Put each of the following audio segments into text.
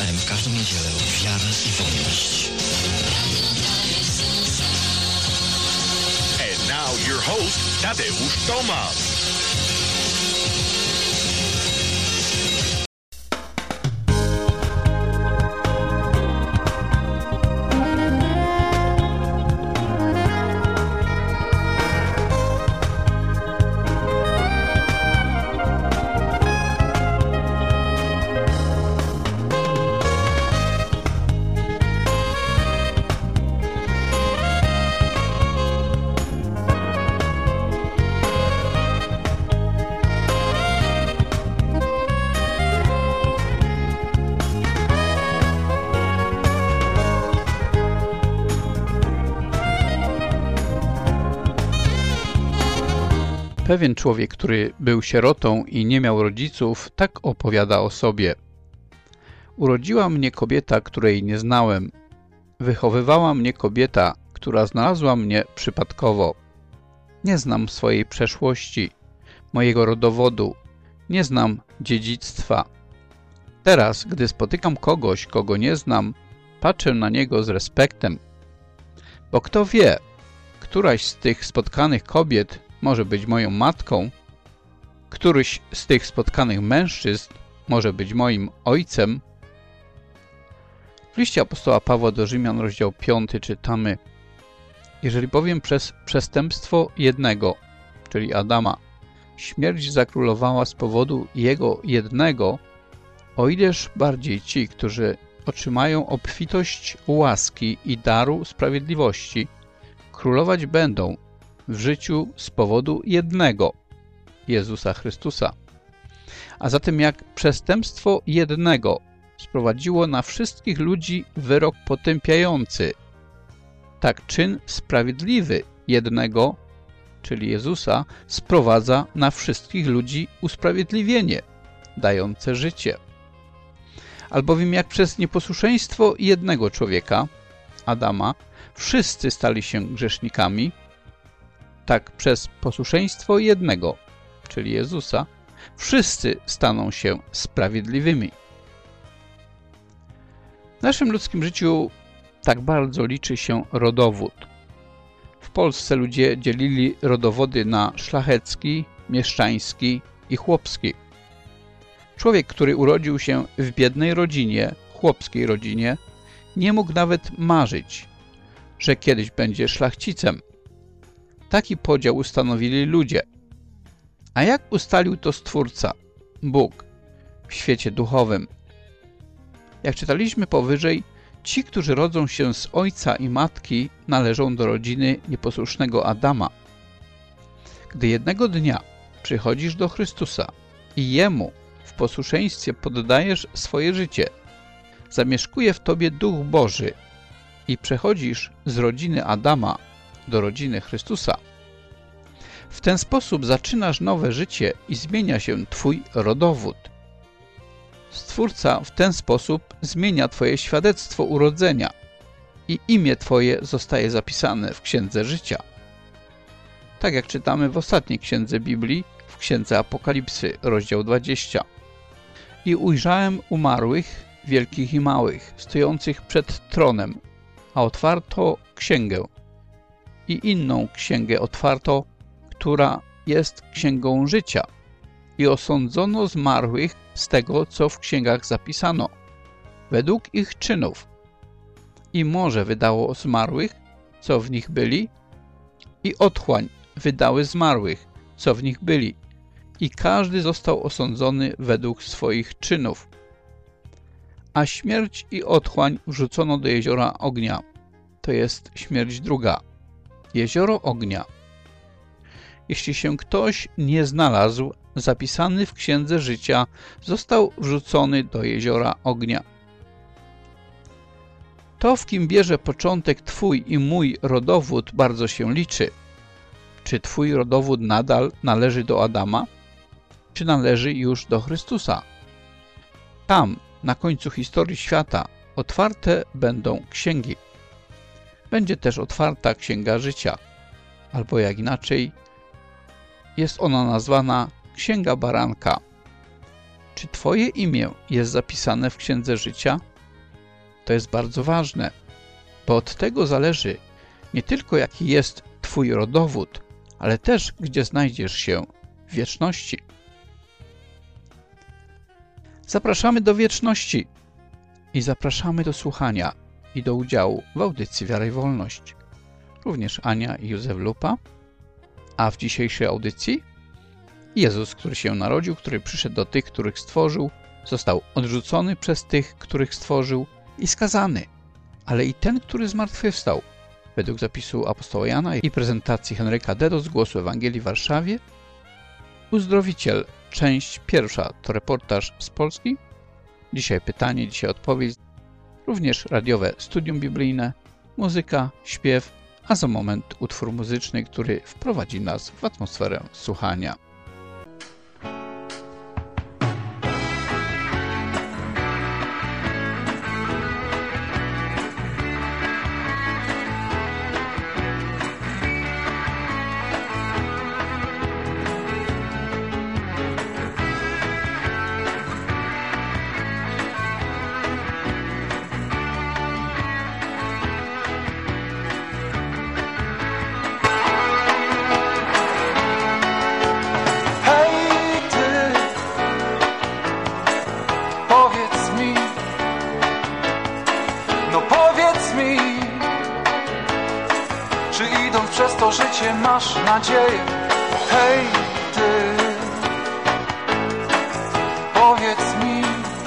AM w każdą niedzielę Wiara i Wolność. And now your host, Tadeusz Tomasz. Pewien człowiek, który był sierotą i nie miał rodziców, tak opowiada o sobie. Urodziła mnie kobieta, której nie znałem. Wychowywała mnie kobieta, która znalazła mnie przypadkowo. Nie znam swojej przeszłości, mojego rodowodu, nie znam dziedzictwa. Teraz, gdy spotykam kogoś, kogo nie znam, patrzę na niego z respektem. Bo kto wie, któraś z tych spotkanych kobiet może być moją matką, któryś z tych spotkanych mężczyzn może być moim ojcem. W liście apostoła Pawła do Rzymian, rozdział 5 czytamy: jeżeli bowiem przez przestępstwo jednego, czyli Adama, śmierć zakrólowała z powodu jego jednego, o ileż bardziej ci, którzy otrzymają obfitość łaski i daru sprawiedliwości, królować będą w życiu z powodu jednego, Jezusa Chrystusa. A zatem jak przestępstwo jednego sprowadziło na wszystkich ludzi wyrok potępiający, tak czyn sprawiedliwy jednego, czyli Jezusa, sprowadza na wszystkich ludzi usprawiedliwienie, dające życie. Albowiem jak przez nieposłuszeństwo jednego człowieka, Adama, wszyscy stali się grzesznikami, tak przez posłuszeństwo jednego, czyli Jezusa, wszyscy staną się sprawiedliwymi. W naszym ludzkim życiu tak bardzo liczy się rodowód. W Polsce ludzie dzielili rodowody na szlachecki, mieszczański i chłopski. Człowiek, który urodził się w biednej rodzinie, chłopskiej rodzinie, nie mógł nawet marzyć, że kiedyś będzie szlachcicem. Taki podział ustanowili ludzie. A jak ustalił to Stwórca, Bóg, w świecie duchowym? Jak czytaliśmy powyżej, ci, którzy rodzą się z ojca i matki, należą do rodziny nieposłusznego Adama. Gdy jednego dnia przychodzisz do Chrystusa i Jemu w posłuszeństwie poddajesz swoje życie, zamieszkuje w tobie Duch Boży i przechodzisz z rodziny Adama do rodziny Chrystusa. W ten sposób zaczynasz nowe życie i zmienia się twój rodowód. Stwórca w ten sposób zmienia twoje świadectwo urodzenia i imię twoje zostaje zapisane w Księdze Życia. Tak jak czytamy w ostatniej księdze Biblii, w Księdze Apokalipsy, rozdział 20. I ujrzałem umarłych, wielkich i małych, stojących przed tronem, a otwarto księgę. I inną księgę otwarto, która jest księgą życia. I osądzono zmarłych z tego, co w księgach zapisano, według ich czynów. I morze wydało zmarłych, co w nich byli, i otchłań wydały zmarłych, co w nich byli. I każdy został osądzony według swoich czynów. A śmierć i otchłań wrzucono do jeziora ognia. To jest śmierć druga. Jezioro ognia. Jeśli się ktoś nie znalazł zapisany w Księdze Życia, został wrzucony do jeziora ognia. To, w kim bierze początek twój i mój rodowód, bardzo się liczy. Czy twój rodowód nadal należy do Adama, czy należy już do Chrystusa? Tam, na końcu historii świata, otwarte będą księgi. Będzie też otwarta Księga Życia, albo jak inaczej, jest ona nazwana Księga Baranka. Czy twoje imię jest zapisane w Księdze Życia, To jest bardzo ważne, bo od tego zależy nie tylko jaki jest Twój rodowód, ale też gdzie znajdziesz się w wieczności. Zapraszamy do wieczności i zapraszamy do słuchania i do udziału w audycji Wiara i Wolność. Również Ania i Józef Lupa, a w dzisiejszej audycji Jezus, który się narodził, który przyszedł do tych, których stworzył, został odrzucony przez tych, których stworzył i skazany, ale i ten, który zmartwychwstał. Według zapisu apostoła Jana i prezentacji Henryka Dedo z Głosu Ewangelii w Warszawie, Uzdrowiciel, część pierwsza, to reportaż z Polski. Dzisiaj pytanie, dzisiaj odpowiedź. Również radiowe studium biblijne, muzyka, śpiew, a za moment utwór muzyczny, który wprowadzi nas w atmosferę słuchania. Masz nadzieję, hej ty, powiedz mi,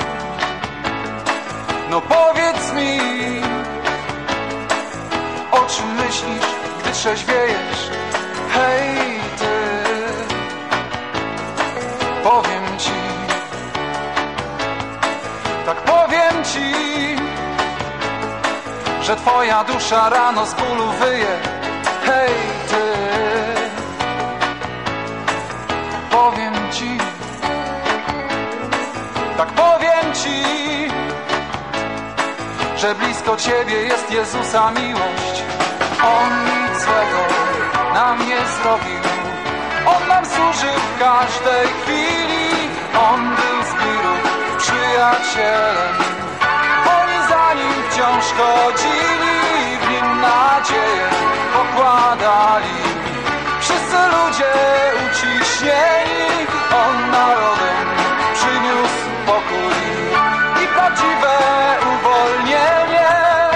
no powiedz mi, o czym myślisz, gdy trzeźwiejesz, hej ty, powiem ci, tak powiem ci, że twoja dusza rano z bólu wyje, hej ty, powiem ci, tak powiem ci, że blisko ciebie jest Jezusa miłość. On nic złego nam nie zrobił, On nam służy w każdej chwili. On był z wirów przyjacielem, oni za nim wciąż chodzili, w nim nadzieję pokładali. Wszyscy ludzie uciśnieni, On narodem przyniósł pokój i prawdziwe uwolnienie.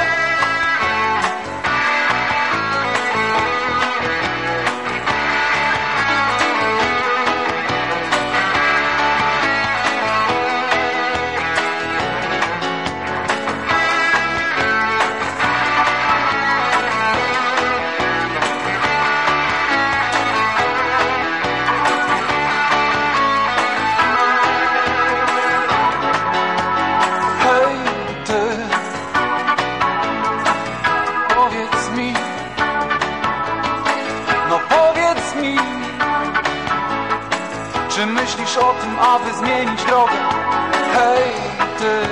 Czy myślisz o tym, aby zmienić drogę? Hej, ty,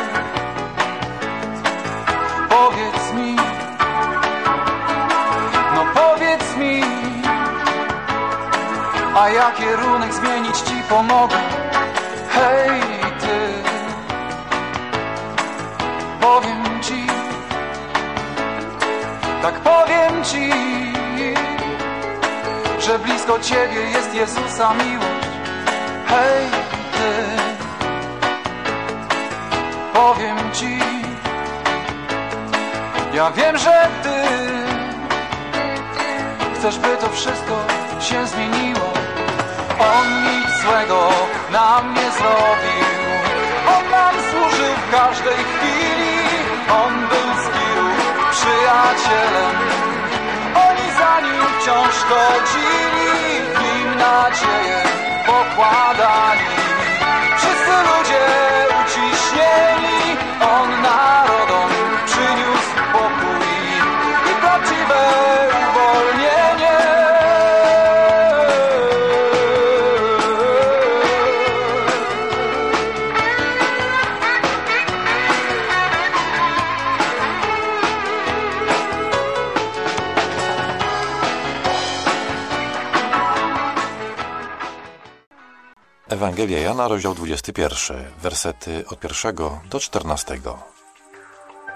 powiedz mi, no powiedz mi, a ja kierunek zmienić ci pomogę. Hej, ty, powiem ci, tak powiem ci, że blisko ciebie jest Jezusa miłość. Hej, ty, powiem ci, ja wiem, że ty chcesz, by to wszystko się zmieniło. On nic złego nam nie zrobił, On nam służył w każdej chwili. On był z wirów przyjacielem, oni za nim wciąż chodzili, w nim nadzieję pokładali. Wszyscy ludzie uciśnieni, On narodom przyniósł pokój i prawdziwe uwolnienie. Ewangelia Jana, rozdział 21, wersety od 1 do 14.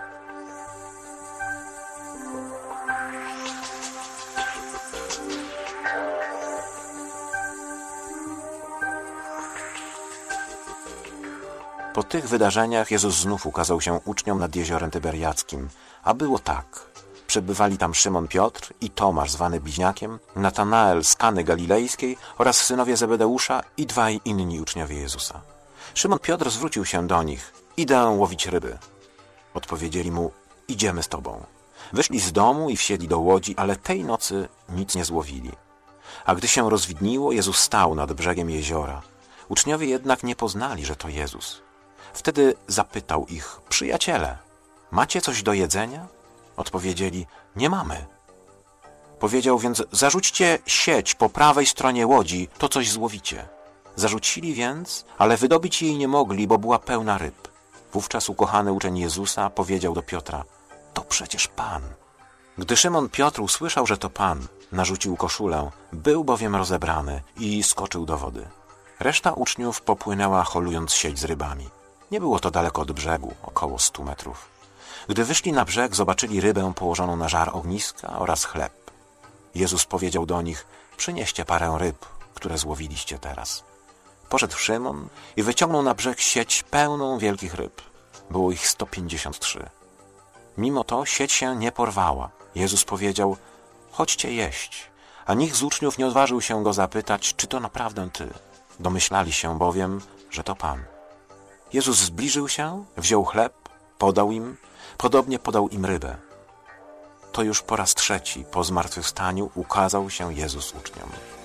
tych wydarzeniach Jezus znów ukazał się uczniom nad jeziorem Tyberiackim, a było tak. Przebywali tam Szymon Piotr i Tomasz zwany Bliźniakiem, Natanael z Kany Galilejskiej oraz synowie Zebedeusza i dwaj inni uczniowie Jezusa. Szymon Piotr zwrócił się do nich: idę łowić ryby. Odpowiedzieli mu: idziemy z tobą. Wyszli z domu i wsiedli do łodzi, ale tej nocy nic nie złowili. A gdy się rozwidniło, Jezus stał nad brzegiem jeziora. Uczniowie jednak nie poznali, że to Jezus. Wtedy zapytał ich: przyjaciele, macie coś do jedzenia? Odpowiedzieli: nie mamy. Powiedział więc: zarzućcie sieć po prawej stronie łodzi, to coś złowicie. Zarzucili więc, ale wydobyć jej nie mogli, bo była pełna ryb. Wówczas ukochany uczeń Jezusa powiedział do Piotra: to przecież Pan. Gdy Szymon Piotr usłyszał, że to Pan, narzucił koszulę, był bowiem rozebrany i skoczył do wody. Reszta uczniów popłynęła, holując sieć z rybami. Nie było to daleko od brzegu, około 100 metrów. Gdy wyszli na brzeg, zobaczyli rybę położoną na żar ogniska oraz chleb. Jezus powiedział do nich: przynieście parę ryb, które złowiliście teraz. Poszedł Szymon i wyciągnął na brzeg sieć pełną wielkich ryb. Było ich 153. Mimo to sieć się nie porwała. Jezus powiedział: chodźcie jeść. A nikt z uczniów nie odważył się go zapytać, czy to naprawdę ty. Domyślali się bowiem, że to Pan. Jezus zbliżył się, wziął chleb, podał im, podobnie podał im rybę. To już po raz trzeci po zmartwychwstaniu ukazał się Jezus uczniom.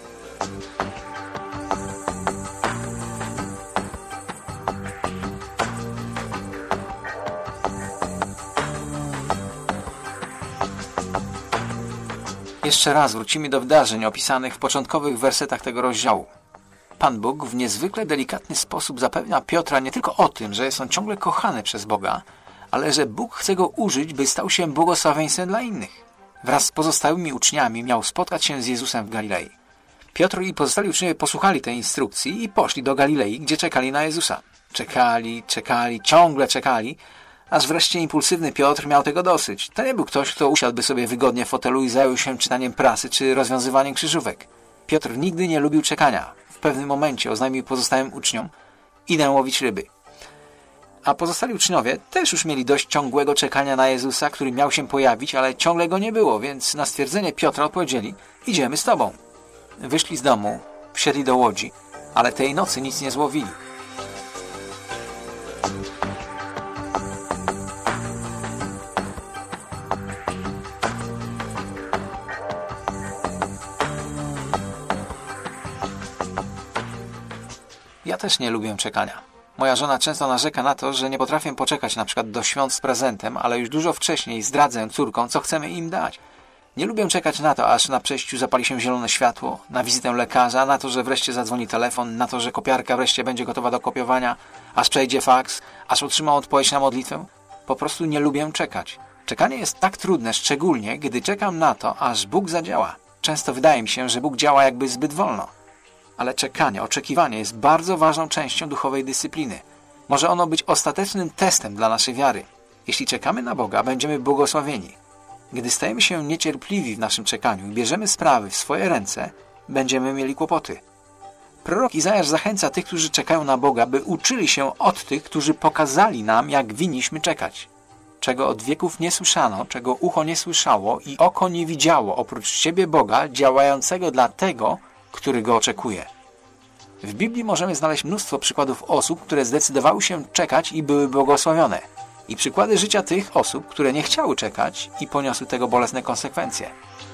Jeszcze raz wrócimy do wydarzeń opisanych w początkowych wersetach tego rozdziału. Pan Bóg w niezwykle delikatny sposób zapewnia Piotra nie tylko o tym, że jest on ciągle kochany przez Boga, ale że Bóg chce go użyć, by stał się błogosławieństwem dla innych. Wraz z pozostałymi uczniami miał spotkać się z Jezusem w Galilei. Piotr i pozostali uczniowie posłuchali tej instrukcji i poszli do Galilei, gdzie czekali na Jezusa. Czekali, ciągle czekali, aż wreszcie impulsywny Piotr miał tego dosyć. To nie był ktoś, kto usiadłby sobie wygodnie w fotelu i zajął się czytaniem prasy czy rozwiązywaniem krzyżówek. Piotr nigdy nie lubił czekania. W pewnym momencie oznajmił pozostałym uczniom: idę łowić ryby. A pozostali uczniowie też już mieli dość ciągłego czekania na Jezusa, który miał się pojawić, ale ciągle go nie było, więc na stwierdzenie Piotra odpowiedzieli: idziemy z tobą. Wyszli z domu, wsiedli do łodzi, ale tej nocy nic nie złowili. Ja też nie lubię czekania. Moja żona często narzeka na to, że nie potrafię poczekać na przykład do świąt z prezentem, ale już dużo wcześniej zdradzę córkom, co chcemy im dać. Nie lubię czekać na to, aż na przejściu zapali się zielone światło, na wizytę lekarza, na to, że wreszcie zadzwoni telefon, na to, że kopiarka wreszcie będzie gotowa do kopiowania, aż przejdzie faks, aż otrzymam odpowiedź na modlitwę. Po prostu nie lubię czekać. Czekanie jest tak trudne, szczególnie gdy czekam na to, aż Bóg zadziała. Często wydaje mi się, że Bóg działa jakby zbyt wolno. Ale czekanie, oczekiwanie jest bardzo ważną częścią duchowej dyscypliny. Może ono być ostatecznym testem dla naszej wiary. Jeśli czekamy na Boga, będziemy błogosławieni. Gdy stajemy się niecierpliwi w naszym czekaniu i bierzemy sprawy w swoje ręce, będziemy mieli kłopoty. Prorok Izajasz zachęca tych, którzy czekają na Boga, by uczyli się od tych, którzy pokazali nam, jak winniśmy czekać. Czego od wieków nie słyszano, czego ucho nie słyszało i oko nie widziało, oprócz Ciebie Boga, działającego dla tego, który go oczekuje. W Biblii możemy znaleźć mnóstwo przykładów osób, które zdecydowały się czekać i były błogosławione. I przykłady życia tych osób, które nie chciały czekać i poniosły tego bolesne konsekwencje.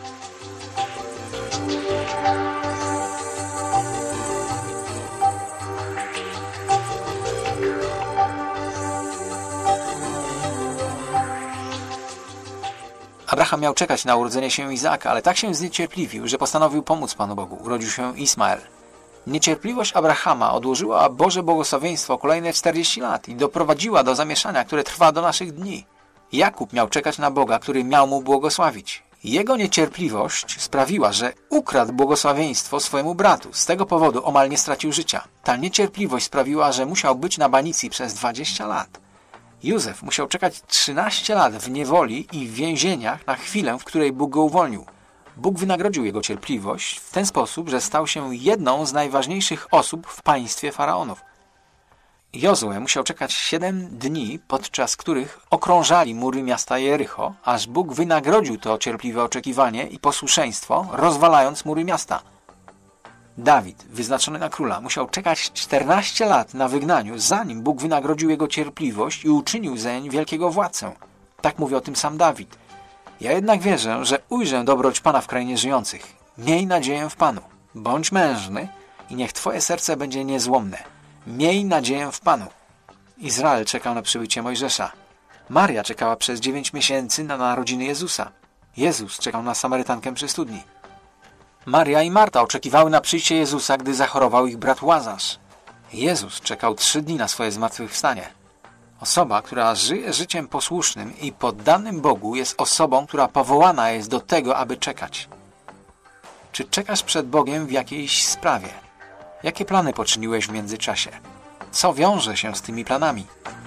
Abraham miał czekać na urodzenie się Izaaka, ale tak się zniecierpliwił, że postanowił pomóc Panu Bogu. Urodził się Ismael. Niecierpliwość Abrahama odłożyła Boże błogosławieństwo kolejne 40 lat i doprowadziła do zamieszania, które trwa do naszych dni. Jakub miał czekać na Boga, który miał mu błogosławić. Jego niecierpliwość sprawiła, że ukradł błogosławieństwo swojemu bratu. Z tego powodu omal nie stracił życia. Ta niecierpliwość sprawiła, że musiał być na banicji przez 20 lat. Józef musiał czekać 13 lat w niewoli i w więzieniach na chwilę, w której Bóg go uwolnił. Bóg wynagrodził jego cierpliwość w ten sposób, że stał się jedną z najważniejszych osób w państwie faraonów. Jozue musiał czekać 7 dni, podczas których okrążali mury miasta Jericho, aż Bóg wynagrodził to cierpliwe oczekiwanie i posłuszeństwo, rozwalając mury miasta. Dawid, wyznaczony na króla, musiał czekać 14 lat na wygnaniu, zanim Bóg wynagrodził jego cierpliwość i uczynił zeń wielkiego władcę. Tak mówi o tym sam Dawid. Ja jednak wierzę, że ujrzę dobroć Pana w krainie żyjących. Miej nadzieję w Panu. Bądź mężny i niech Twoje serce będzie niezłomne. Miej nadzieję w Panu. Izrael czekał na przybycie Mojżesza. Maria czekała przez 9 miesięcy na narodziny Jezusa. Jezus czekał na Samarytankę przy studni. Maria i Marta oczekiwały na przyjście Jezusa, gdy zachorował ich brat Łazarz. Jezus czekał 3 dni na swoje zmartwychwstanie. Osoba, która żyje życiem posłusznym i poddanym Bogu, jest osobą, która powołana jest do tego, aby czekać. Czy czekasz przed Bogiem w jakiejś sprawie? Jakie plany poczyniłeś w międzyczasie? Co wiąże się z tymi planami?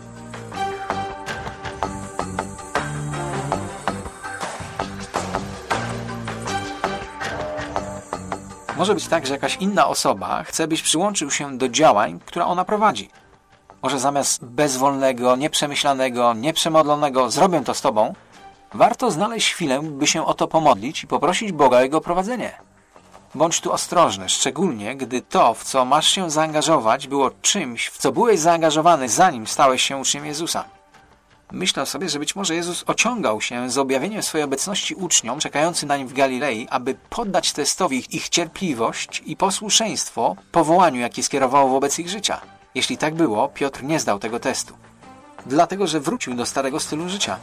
Może być tak, że jakaś inna osoba chce, byś przyłączył się do działań, które ona prowadzi. Może zamiast bezwolnego, nieprzemyślanego, nieprzemodlonego zrobię to z tobą, warto znaleźć chwilę, by się o to pomodlić i poprosić Boga o jego prowadzenie. Bądź tu ostrożny, szczególnie gdy to, w co masz się zaangażować, było czymś, w co byłeś zaangażowany, zanim stałeś się uczniem Jezusa. Myślę sobie, że być może Jezus ociągał się z objawieniem swojej obecności uczniom czekającym na nim w Galilei, aby poddać testowi ich cierpliwość i posłuszeństwo powołaniu, jakie skierowało wobec ich życia. Jeśli tak było, Piotr nie zdał tego testu. Dlatego, że wrócił do starego stylu życia.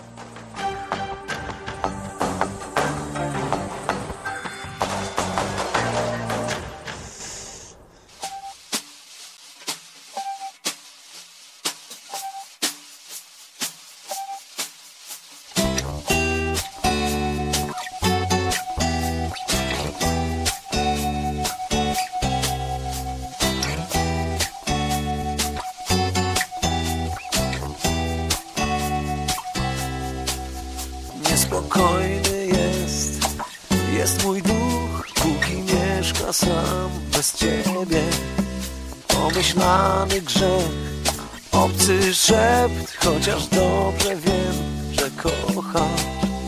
Niespokojny jest mój duch, póki mieszka sam bez Ciebie. Pomyślany grzech, obcy szept, chociaż dobrze wiem, że kochasz.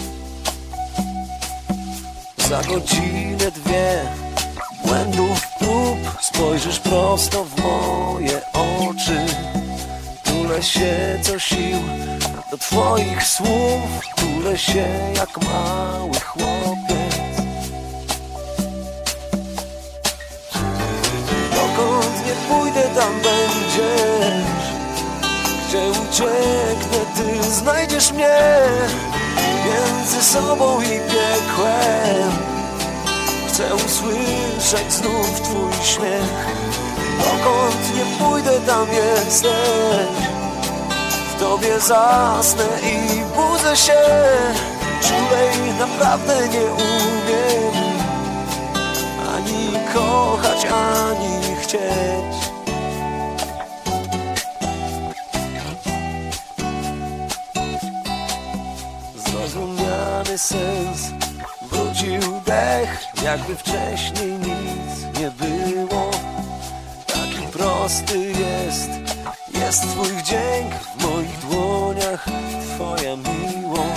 Za godzinę, 2 błędów, prób, spojrzysz prosto w moje oczy. Tulę się co sił do Twoich słów, tulę się jak mały chłopiec. Dokąd nie pójdę, tam będziesz. Gdzie ucieknę, Ty znajdziesz mnie. Między sobą i piekłem chcę usłyszeć znów Twój śmiech. Dokąd nie pójdę, tam jesteś. W Tobie zasnę i budzę się. Czulej naprawdę nie umiem ani kochać, ani chcieć. Zrozumiany sens, wrócił dech, jakby wcześniej nic nie było. Taki prosty jest Twój wdzięk, w moich dłoniach Twoja miłość.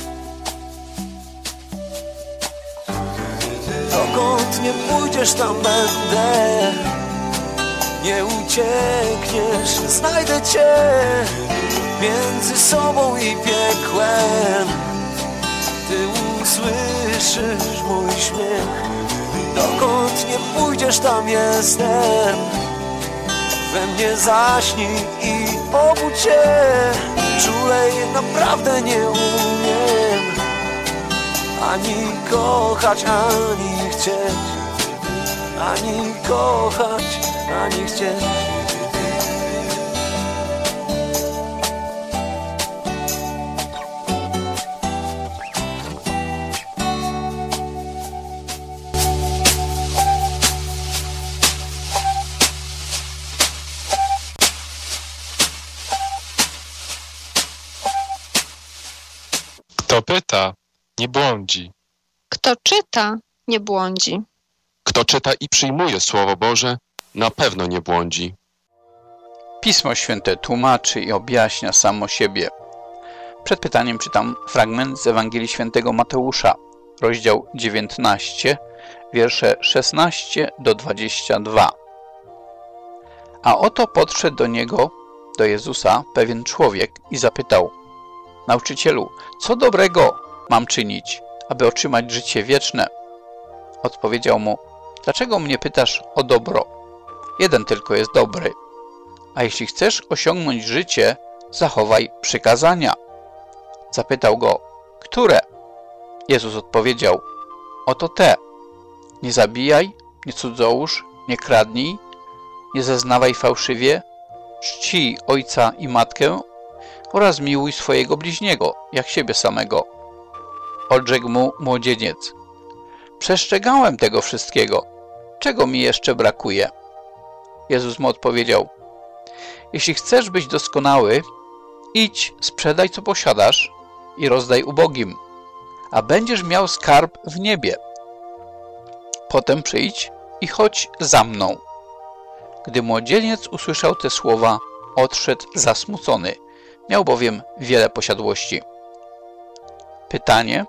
Dokąd nie pójdziesz, tam będę. Nie uciekniesz, znajdę Cię. Między sobą i piekłem Ty usłyszysz mój śmiech. Dokąd nie pójdziesz, tam jestem. We mnie zaśnij i obudź się. Czulej naprawdę nie umiem ani kochać, ani chcieć. Ani kochać, ani chcieć. Kto pyta, nie błądzi. Kto czyta, nie błądzi. Kto czyta i przyjmuje Słowo Boże, na pewno nie błądzi. Pismo Święte tłumaczy i objaśnia samo siebie. Przed pytaniem czytam fragment z Ewangelii Świętego Mateusza, rozdział 19, wiersze 16 do 22. A oto podszedł do niego, do Jezusa, pewien człowiek i zapytał: Nauczycielu, co dobrego mam czynić, aby otrzymać życie wieczne? Odpowiedział mu: Dlaczego mnie pytasz o dobro? Jeden tylko jest dobry. A jeśli chcesz osiągnąć życie, zachowaj przykazania. Zapytał go: Które? Jezus odpowiedział: Oto te. Nie zabijaj, nie cudzołóż, nie kradnij, nie zeznawaj fałszywie, czcij ojca i matkę oraz miłuj swojego bliźniego, jak siebie samego. Odrzekł mu młodzieniec: Przestrzegałem tego wszystkiego. Czego mi jeszcze brakuje? Jezus mu odpowiedział: Jeśli chcesz być doskonały, idź, sprzedaj co posiadasz i rozdaj ubogim, a będziesz miał skarb w niebie. Potem przyjdź i chodź za mną. Gdy młodzieniec usłyszał te słowa, odszedł zasmucony. Miał bowiem wiele posiadłości. Pytanie: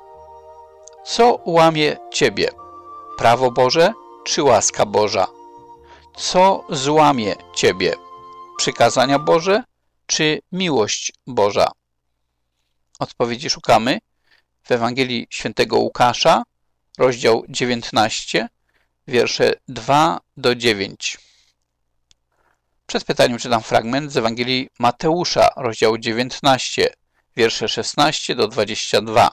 co łamie ciebie? Prawo Boże czy łaska Boża? Co złamie ciebie? Przykazania Boże czy miłość Boża? Odpowiedzi szukamy w Ewangelii Świętego Łukasza, rozdział 19, wiersze 2 do 9. Przed pytaniem czytam fragment z Ewangelii Mateusza, rozdział 19, wiersze 16 do 22.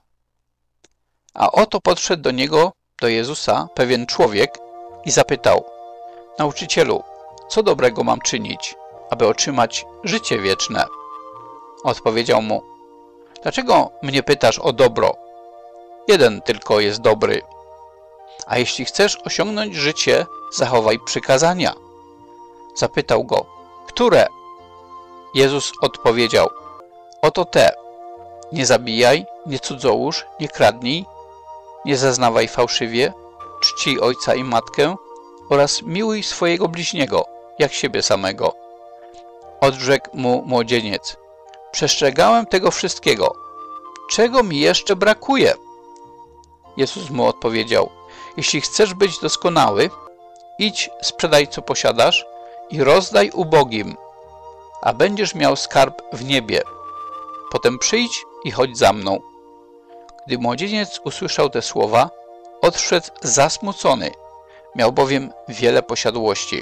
A oto podszedł do niego, do Jezusa, pewien człowiek i zapytał: Nauczycielu, co dobrego mam czynić, aby otrzymać życie wieczne? Odpowiedział mu: Dlaczego mnie pytasz o dobro? Jeden tylko jest dobry. A jeśli chcesz osiągnąć życie, zachowaj przykazania. Zapytał go: Które? Jezus odpowiedział: Oto te. Nie zabijaj, nie cudzołóż, nie kradnij, nie zeznawaj fałszywie, czcij ojca i matkę oraz miłuj swojego bliźniego, jak siebie samego. Odrzekł mu młodzieniec: Przestrzegałem tego wszystkiego. Czego mi jeszcze brakuje? Jezus mu odpowiedział: Jeśli chcesz być doskonały, idź, sprzedaj co posiadasz i rozdaj ubogim, a będziesz miał skarb w niebie. Potem przyjdź i chodź za mną. Gdy młodzieniec usłyszał te słowa, odszedł zasmucony. Miał bowiem wiele posiadłości.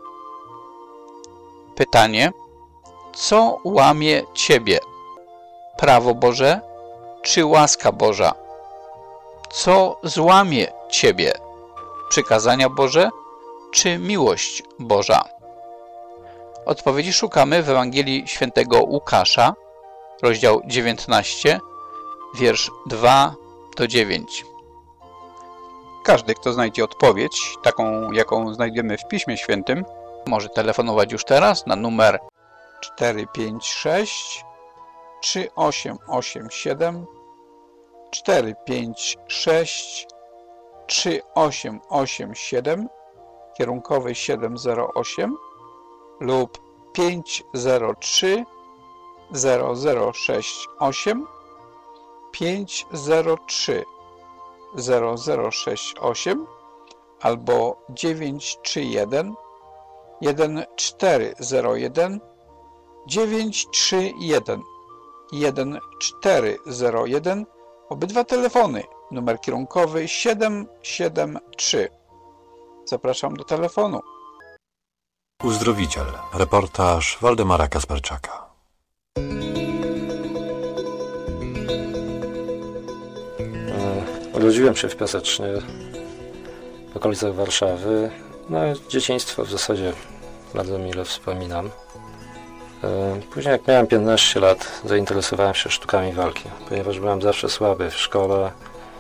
Pytanie: co łamie ciebie? Prawo Boże czy łaska Boża? Co złamie ciebie? Przykazania Boże czy miłość Boża? Odpowiedzi szukamy w Ewangelii Świętego Łukasza, rozdział 19, wiersz 2 do 9. Każdy, kto znajdzie odpowiedź, taką jaką znajdziemy w Piśmie Świętym, może telefonować już teraz na numer 456 3887 456 3887 kierunkowy 708 lub 503 0068 503 0068 albo 931 1401 931 1401. Obydwa telefony, numer kierunkowy 773. Zapraszam do telefonu. Uzdrowiciel. Reportaż Waldemara Kasperczaka. Urodziłem się w Piasecznie, w okolicach Warszawy. No, dzieciństwo w zasadzie bardzo mile wspominam. Później, jak miałem 15 lat, zainteresowałem się sztukami walki, ponieważ byłem zawsze słaby w szkole,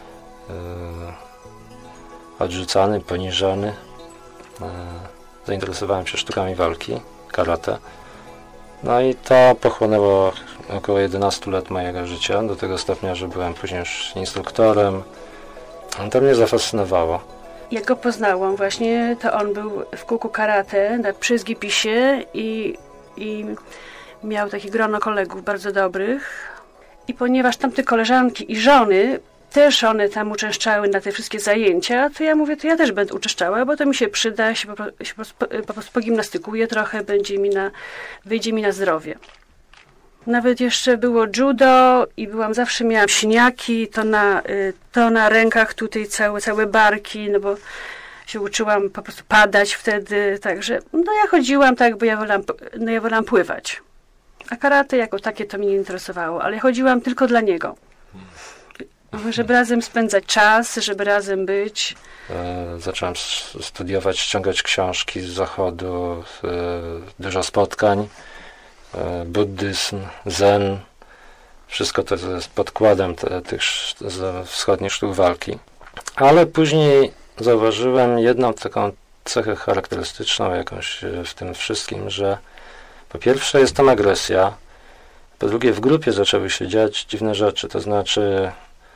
odrzucany, poniżany. Zainteresowałem się sztukami walki, karate. No i to pochłonęło około 11 lat mojego życia, do tego stopnia, że byłem później już instruktorem. To mnie zafascynowało. Jak go poznałam właśnie, to on był w kółku karate przy Zgipisie i i miał takie grono kolegów bardzo dobrych. I ponieważ tamte koleżanki i żony, też one tam uczęszczały na te wszystkie zajęcia, to ja mówię, to ja też będę uczęszczała, bo to mi się przyda, się po prostu pogimnastykuję trochę, wyjdzie mi na zdrowie. Nawet jeszcze było judo i zawsze miałam siniaki, to na rękach tutaj całe barki, no bo się uczyłam po prostu padać wtedy, także no ja chodziłam tak, bo ja wolałam pływać. A karate jako takie to mnie nie interesowało, ale chodziłam tylko dla niego. Żeby razem spędzać czas, żeby razem być. Zacząłem studiować, ściągać książki z zachodu, dużo spotkań, buddyzm, zen. Wszystko to jest podkładem tych wschodnich sztuk walki. Ale później zauważyłem jedną taką cechę charakterystyczną jakąś w tym wszystkim, że po pierwsze jest tam agresja, po drugie w grupie zaczęły się dziać dziwne rzeczy, to znaczy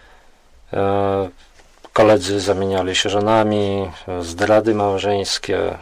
koledzy zamieniali się żonami, zdrady małżeńskie.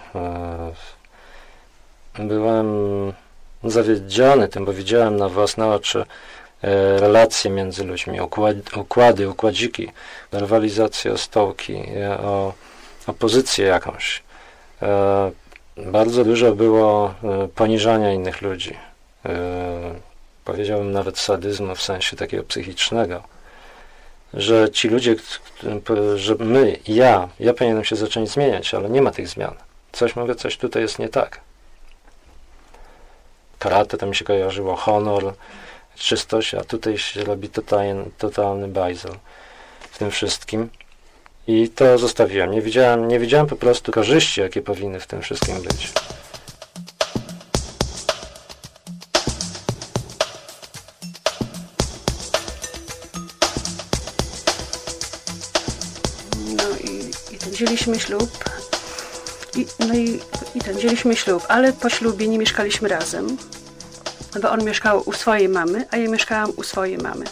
Byłem zawiedziony tym, bo widziałem na własne oczy relacje między ludźmi, układziki, rywalizację o stołki, o pozycję jakąś. Bardzo dużo było poniżania innych ludzi. Powiedziałbym nawet sadyzmu w sensie takiego psychicznego, że ci ludzie, że ja powinienem się zacząć zmieniać, ale nie ma tych zmian. Coś tutaj jest nie tak. Karate to mi się kojarzyło, honor, czystość, a tutaj się robi totalny bajzel w tym wszystkim. I to zostawiłem. Nie widziałem po prostu korzyści, jakie powinny w tym wszystkim być. No i ten wzięliśmy ślub. Wzięliśmy ślub, ale po ślubie nie mieszkaliśmy razem. Bo on mieszkał u swojej mamy, a ja mieszkałam u swojej mamy.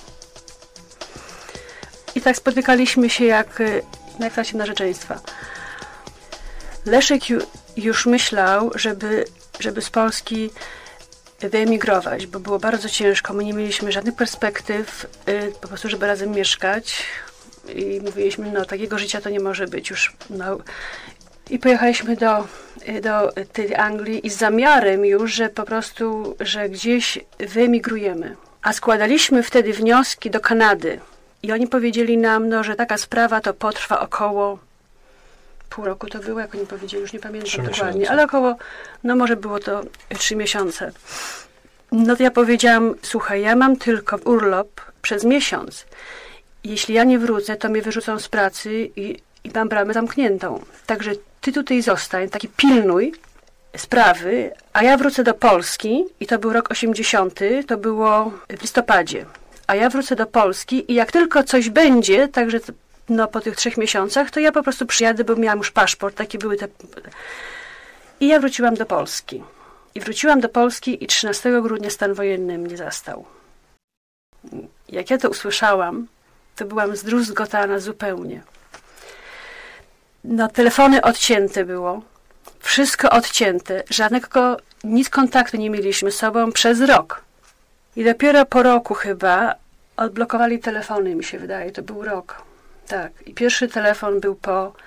I tak spotykaliśmy się jak w trakcie narzeczeństwa. Leszek już myślał, żeby z Polski wyemigrować, bo było bardzo ciężko. My nie mieliśmy żadnych perspektyw, po prostu, żeby razem mieszkać. I mówiliśmy, no takiego życia to nie może być już. No. I pojechaliśmy do tej Anglii i z zamiarem już, że po prostu, że gdzieś wyemigrujemy. A składaliśmy wtedy wnioski do Kanady. I oni powiedzieli nam, no, że taka sprawa to potrwa około pół roku to było, jak oni powiedzieli, już nie pamiętam dokładnie, ale około, no może było to 3 miesiące. No to ja powiedziałam, słuchaj, ja mam tylko urlop przez miesiąc. Jeśli ja nie wrócę, to mnie wyrzucą z pracy i mam bramę zamkniętą. Także ty tutaj zostań, taki pilnuj sprawy, a ja wrócę do Polski i to był rok 80, to było w listopadzie. A ja wrócę do Polski i jak tylko coś będzie, także no, po tych 3 miesiącach, to ja po prostu przyjadę, bo miałam już paszport, takie były te... I ja wróciłam do Polski. I wróciłam do Polski i 13 grudnia stan wojenny mnie zastał. Jak ja to usłyszałam, to byłam zdruzgotana zupełnie. No, telefony odcięte było. Wszystko odcięte. Nic kontaktu nie mieliśmy z sobą przez rok. I dopiero po roku chyba odblokowali telefony, mi się wydaje. To był rok. Tak. I pierwszy telefon był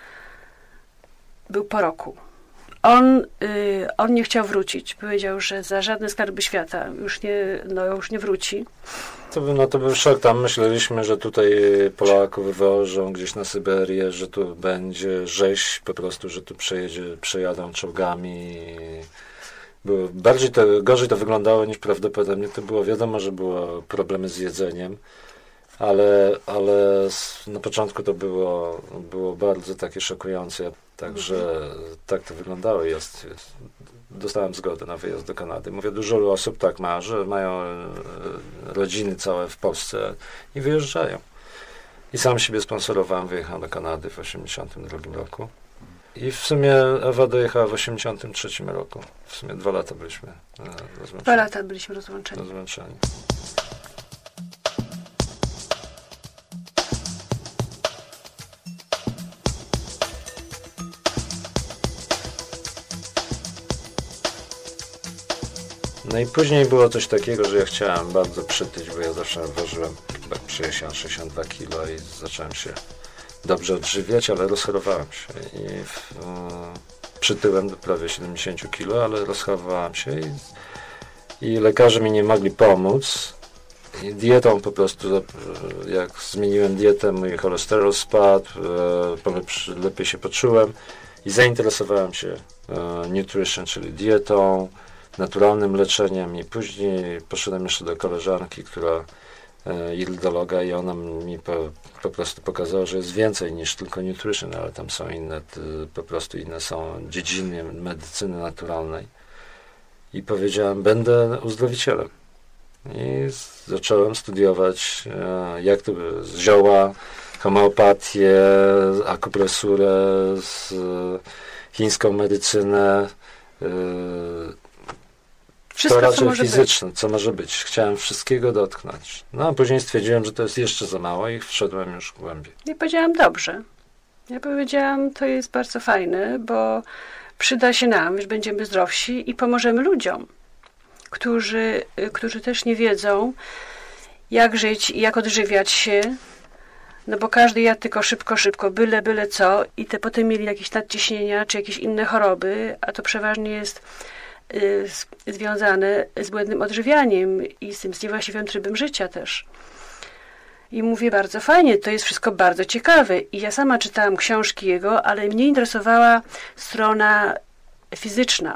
po roku. On nie chciał wrócić. Powiedział, że za żadne skarby świata już nie wróci. To był szok. Tam myśleliśmy, że tutaj Polaków wywożą gdzieś na Syberię, że tu będzie rzeź po prostu, że tu przejadą czołgami. Gorzej to wyglądało niż prawdopodobnie to było. Wiadomo, że było problemy z jedzeniem, ale na początku to było bardzo takie szokujące. Także tak to wyglądało. Dostałem zgodę na wyjazd do Kanady. Mówię, dużo osób tak ma, że mają rodziny całe w Polsce i wyjeżdżają. I sam siebie sponsorowałem, wyjechałem do Kanady w 1982 roku. I w sumie Ewa dojechała w 1983 roku. W sumie 2 lata byliśmy rozłączeni. 2 lata byliśmy rozłączeni. No i później było coś takiego, że ja chciałem bardzo przytyć, bo ja zawsze ważyłem 60-62 kilo i zacząłem się dobrze odżywiać, ale rozchorowałem się i przytyłem do prawie 70 kilo, ale rozchorowałem się i lekarze mi nie mogli pomóc. I dietą po prostu, jak zmieniłem dietę, mój cholesterol spadł, lepiej się poczułem i zainteresowałem się nutrition, czyli dietą, naturalnym leczeniem i później poszedłem jeszcze do koleżanki, która iridologa i ona mi po prostu pokazała, że jest więcej niż tylko nutrition, ale tam są inne, po prostu inne są dziedziny medycyny naturalnej. I powiedziałem, będę uzdrowicielem. I zacząłem studiować jak to zioła, homeopatię, akupresurę, chińską medycynę, wszystko, to raczej fizyczne, co może być. Chciałem wszystkiego dotknąć. No a później stwierdziłem, że to jest jeszcze za mało i wszedłem już głębiej. Ja powiedziałam dobrze. Ja powiedziałam, to jest bardzo fajne, bo przyda się nam, że będziemy zdrowsi i pomożemy ludziom, którzy też nie wiedzą, jak żyć i jak odżywiać się, no bo każdy jadł tylko szybko, byle co i te potem mieli jakieś nadciśnienia czy jakieś inne choroby, a to przeważnie jest związane z błędnym odżywianiem i z tym niewłaściwym trybem życia też. I mówię, bardzo fajnie, to jest wszystko bardzo ciekawe. I ja sama czytałam książki jego, ale mnie interesowała strona fizyczna.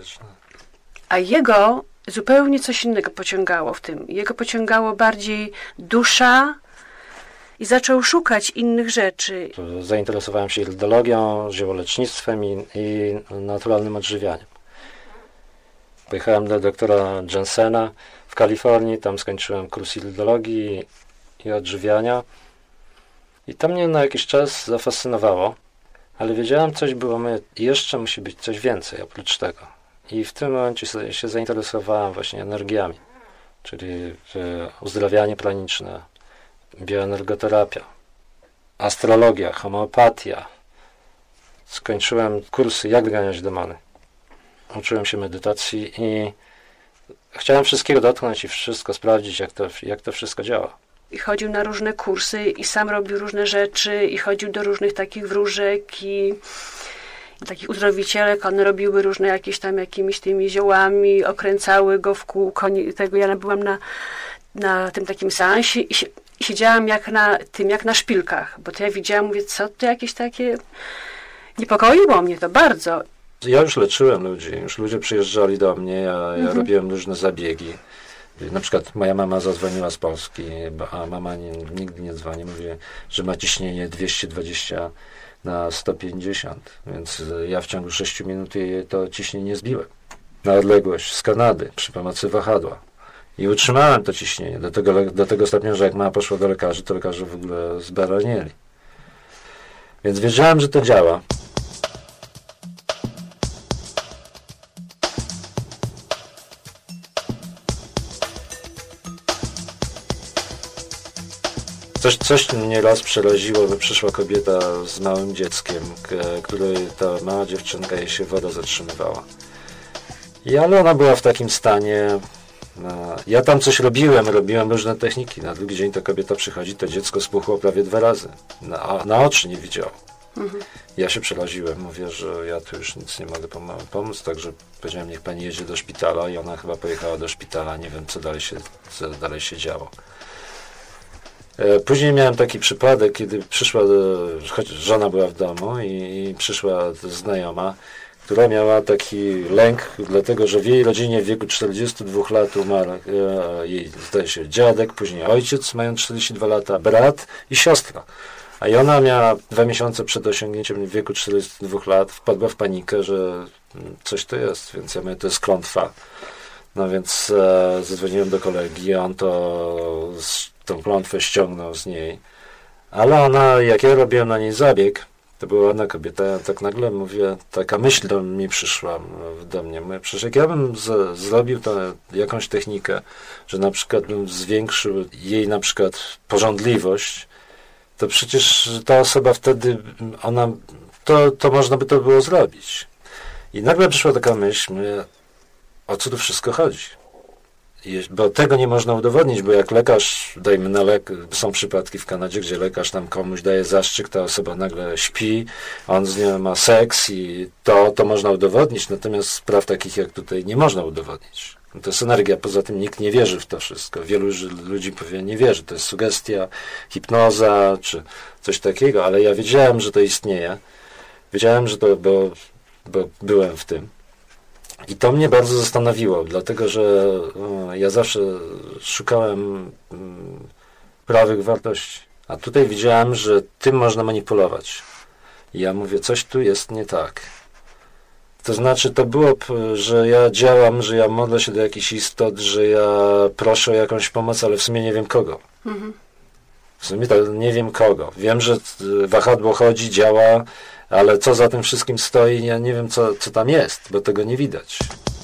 A jego zupełnie coś innego pociągało w tym. Jego pociągało bardziej dusza i zaczął szukać innych rzeczy. Zainteresowałem się iridologią, ziołolecznictwem i naturalnym odżywianiem. Pojechałem do doktora Jensena w Kalifornii, tam skończyłem kurs iridologii i odżywiania. I to mnie na jakiś czas zafascynowało, ale wiedziałem, jeszcze musi być coś więcej oprócz tego. I w tym momencie się zainteresowałem właśnie energiami, czyli uzdrawianie praniczne, bioenergoterapia, astrologia, homeopatia. Skończyłem kursy jak wyganiać demony. Uczyłem się medytacji i chciałem wszystkiego dotknąć i wszystko sprawdzić, jak to wszystko działa. I chodził na różne kursy i sam robił różne rzeczy i chodził do różnych takich wróżek i takich uzdrowicielek. One robiły różne jakimiś tymi ziołami, okręcały go w kółko. Ja byłam na tym takim seansie i siedziałam jak na szpilkach, bo to ja widziałam, mówię, co to jakieś takie... Niepokoiło mnie to bardzo. Ja już leczyłem ludzi, już ludzie przyjeżdżali do mnie, ja robiłem różne zabiegi. Na przykład moja mama zadzwoniła z Polski, a mama nigdy nie dzwoni, mówi, że ma ciśnienie 220 na 150, więc ja w ciągu 6 minut jej to ciśnienie zbiłem. Na odległość z Kanady przy pomocy wahadła. I utrzymałem to ciśnienie do tego stopnia, że jak mama poszła do lekarzy, to lekarze w ogóle zbaranieli. Więc wiedziałem, że to działa. Coś mnie raz przeraziło, bo przyszła kobieta z małym dzieckiem, której ta mała dziewczynka, jej się woda zatrzymywała. Ale ona była w takim stanie, ja tam coś robiłem różne techniki. Na drugi dzień ta kobieta przychodzi, to dziecko spuchło prawie 2 razy. Na oczy nie widziało. Ja się przeraziłem, mówię, że ja tu już nic nie mogę pomóc, także powiedziałem, niech pani jedzie do szpitala i ona chyba pojechała do szpitala, nie wiem co dalej się działo. Później miałem taki przypadek, kiedy przyszła, choć żona była w domu i przyszła znajoma, która miała taki lęk, dlatego że w jej rodzinie w wieku 42 lat umarł jej, zdaje się, dziadek, później ojciec, mając 42 lata, brat i siostra. A i ona miała 2 miesiące przed osiągnięciem wieku 42 lat, wpadła w panikę, że coś to jest, więc ja mówię, to jest klątwa. No więc zadzwoniłem do kolegi, on tą klątwę ściągnął z niej. Ale ona, jak ja robiłem na niej zabieg, to była ładna kobieta, ja tak nagle mówię, taka myśl mi przyszła do mnie. Mówię, przecież jak ja bym zrobił jakąś technikę, że na przykład bym zwiększył jej na przykład pożądliwość, to przecież ta osoba wtedy, to można by to było zrobić. I nagle przyszła taka myśl, mówię, o co tu wszystko chodzi? bo tego nie można udowodnić, bo jak lekarz, dajmy na są przypadki w Kanadzie, gdzie lekarz tam komuś daje zastrzyk, ta osoba nagle śpi, a on z nią ma seks i to można udowodnić, natomiast spraw takich jak tutaj nie można udowodnić. To jest energia, poza tym nikt nie wierzy w to wszystko. Wielu ludzi powie, nie wierzy, to jest sugestia, hipnoza, czy coś takiego, ale ja wiedziałem, że to istnieje. Wiedziałem, że to, bo byłem w tym. I to mnie bardzo zastanowiło, dlatego że ja zawsze szukałem prawych wartości. A tutaj widziałem, że tym można manipulować. I ja mówię, coś tu jest nie tak. To znaczy, to było, że ja działam, że ja modlę się do jakichś istot, że ja proszę o jakąś pomoc, ale w sumie nie wiem kogo. W sumie to nie wiem kogo. Wiem, że wahadło chodzi, działa, ale co za tym wszystkim stoi, ja nie wiem, co tam jest, bo tego nie widać.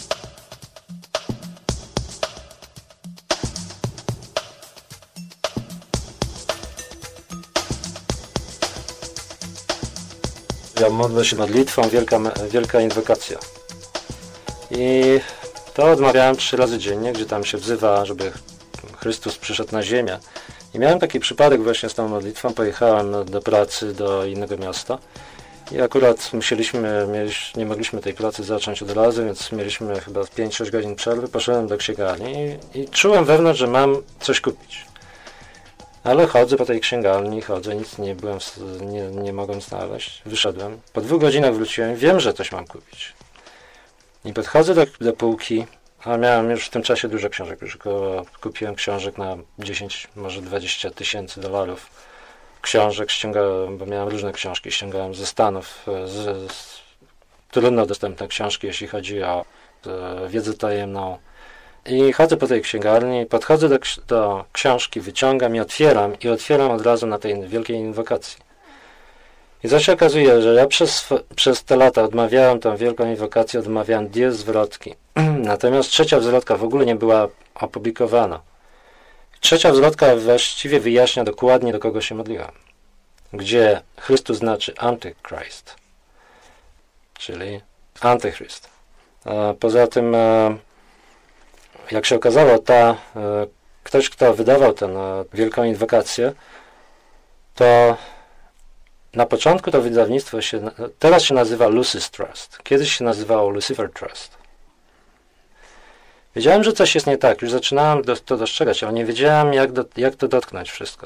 Ja modlę się modlitwą, wielka inwokacja. I to odmawiałem 3 razy dziennie, gdzie tam się wzywa, żeby Chrystus przyszedł na ziemię. I miałem taki przypadek właśnie z tą modlitwą. Pojechałem do pracy do innego miasta i akurat nie mogliśmy tej pracy zacząć od razu, więc mieliśmy chyba 5-6 godzin przerwy. Poszedłem do księgarni i czułem wewnątrz, że mam coś kupić. Ale chodzę po tej księgarni, nic nie mogłem znaleźć. Wyszedłem. Po 2 godzinach wróciłem i wiem, że coś mam kupić. I podchodzę do półki, a miałem już w tym czasie dużo książek. Już kupiłem książek na 10, może 20 tysięcy dolarów. Książek ściągałem, bo miałem różne książki, ściągałem ze Stanów, trudno dostępne książki, jeśli chodzi o wiedzę tajemną. I chodzę po tej księgarni, podchodzę do książki, wyciągam i otwieram od razu na tej wielkiej inwokacji. I co się okazuje, że ja przez te lata odmawiałem tą wielką inwokację, odmawiałem 2 zwrotki. Natomiast 3. zwrotka w ogóle nie była opublikowana. 3. zwrotka właściwie wyjaśnia dokładnie, do kogo się modliłem. Gdzie Chrystus znaczy Antychrist, czyli Antychryst. Poza tym, jak się okazało, ktoś, kto wydawał tę wielką inwokację, to na początku to wydawnictwo teraz się nazywa Lucis Trust. Kiedyś się nazywało Lucifer Trust. Wiedziałem, że coś jest nie tak. Już zaczynałem to dostrzegać, ale nie wiedziałem, jak to dotknąć wszystko.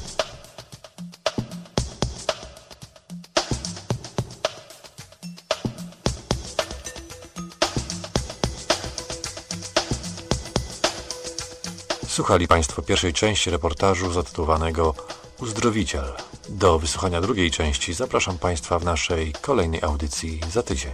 Słuchali Państwo pierwszej części reportażu zatytułowanego Uzdrowiciel. Do wysłuchania drugiej części zapraszam Państwa w naszej kolejnej audycji za tydzień.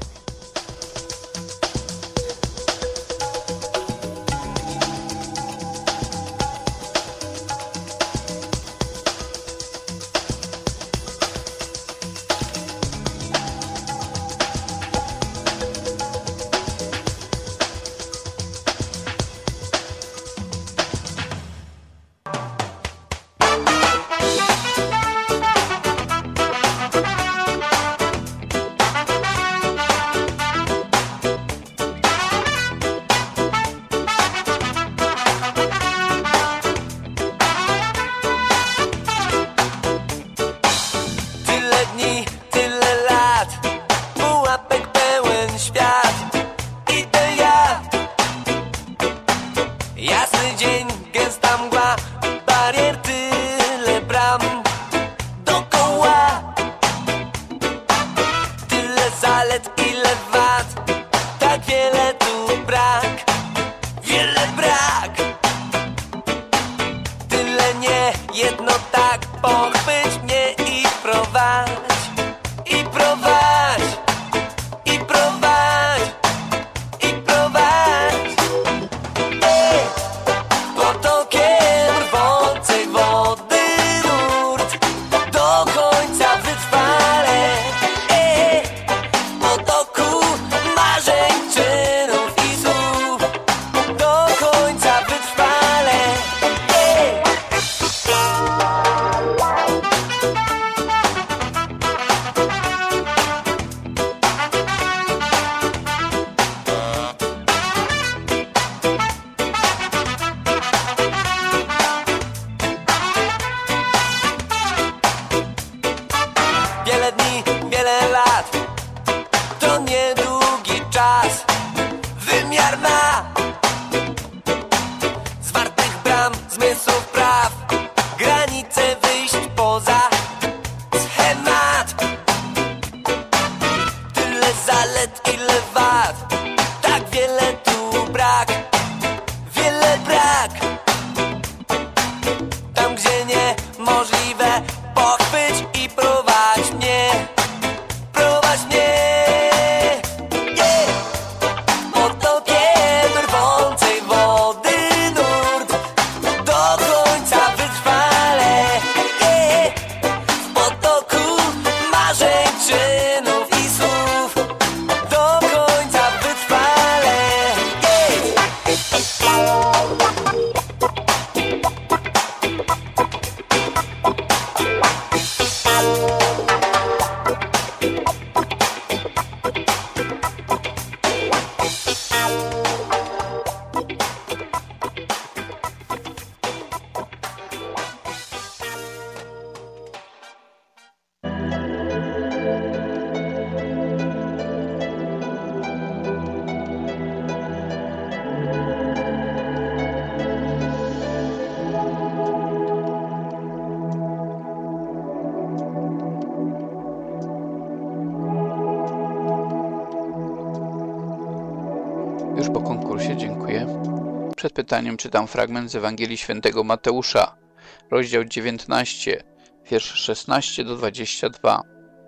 Przed pytaniem czytam fragment z Ewangelii Świętego Mateusza, rozdział 19, wiersz 16 do 22.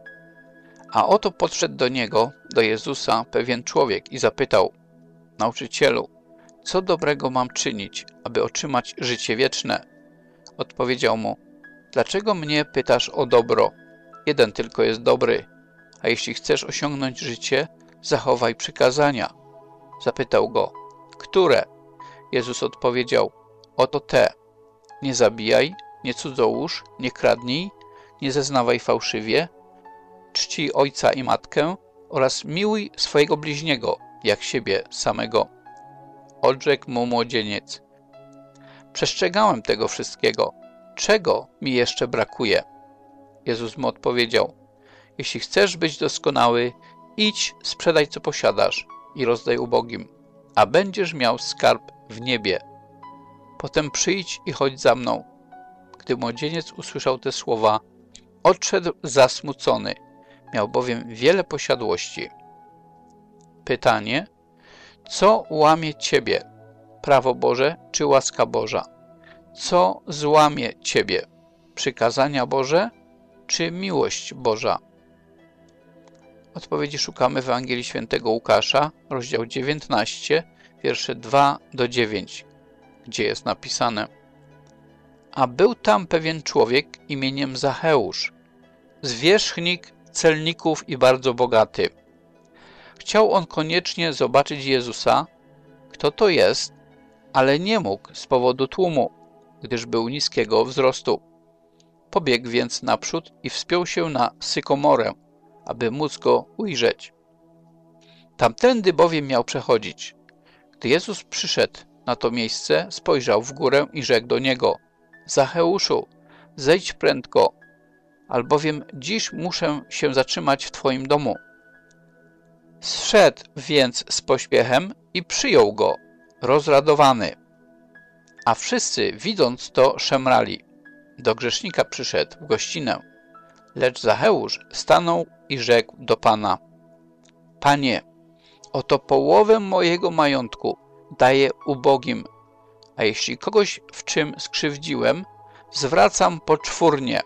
A oto podszedł do niego, do Jezusa, pewien człowiek i zapytał: Nauczycielu, co dobrego mam czynić, aby otrzymać życie wieczne? Odpowiedział mu: Dlaczego mnie pytasz o dobro? Jeden tylko jest dobry, a jeśli chcesz osiągnąć życie, zachowaj przykazania. Zapytał go: Które? Jezus odpowiedział: Oto te. Nie zabijaj, nie cudzołóż, nie kradnij, nie zeznawaj fałszywie, czcij ojca i matkę oraz miłuj swojego bliźniego, jak siebie samego. Odrzekł mu młodzieniec: Przestrzegałem tego wszystkiego. Czego mi jeszcze brakuje? Jezus mu odpowiedział: Jeśli chcesz być doskonały, idź, sprzedaj co posiadasz i rozdaj ubogim, a będziesz miał skarb w niebie. Potem przyjdź i chodź za mną. Gdy młodzieniec usłyszał te słowa, odszedł zasmucony, miał bowiem wiele posiadłości. Pytanie: co łamie ciebie? Prawo Boże czy łaska Boża? Co złamie ciebie? Przykazania Boże czy miłość Boża? Odpowiedzi szukamy w Ewangelii Świętego Łukasza, rozdział 19, wiersze 2 do 9, gdzie jest napisane: A był tam pewien człowiek imieniem Zacheusz, zwierzchnik celników i bardzo bogaty. Chciał on koniecznie zobaczyć Jezusa, kto to jest, ale nie mógł z powodu tłumu, gdyż był niskiego wzrostu. Pobiegł więc naprzód i wspiął się na sykomorę, aby móc go ujrzeć. Tamtędy bowiem miał przechodzić. Gdy Jezus przyszedł na to miejsce, spojrzał w górę i rzekł do niego: Zacheuszu, zejdź prędko, albowiem dziś muszę się zatrzymać w twoim domu. Zszedł więc z pośpiechem i przyjął go, rozradowany. A wszyscy, widząc to, szemrali. Do grzesznika przyszedł w gościnę. Lecz Zacheusz stanął i rzekł do Pana: Panie, oto połowę mojego majątku daję ubogim, a jeśli kogoś w czym skrzywdziłem, zwracam poczwórnie.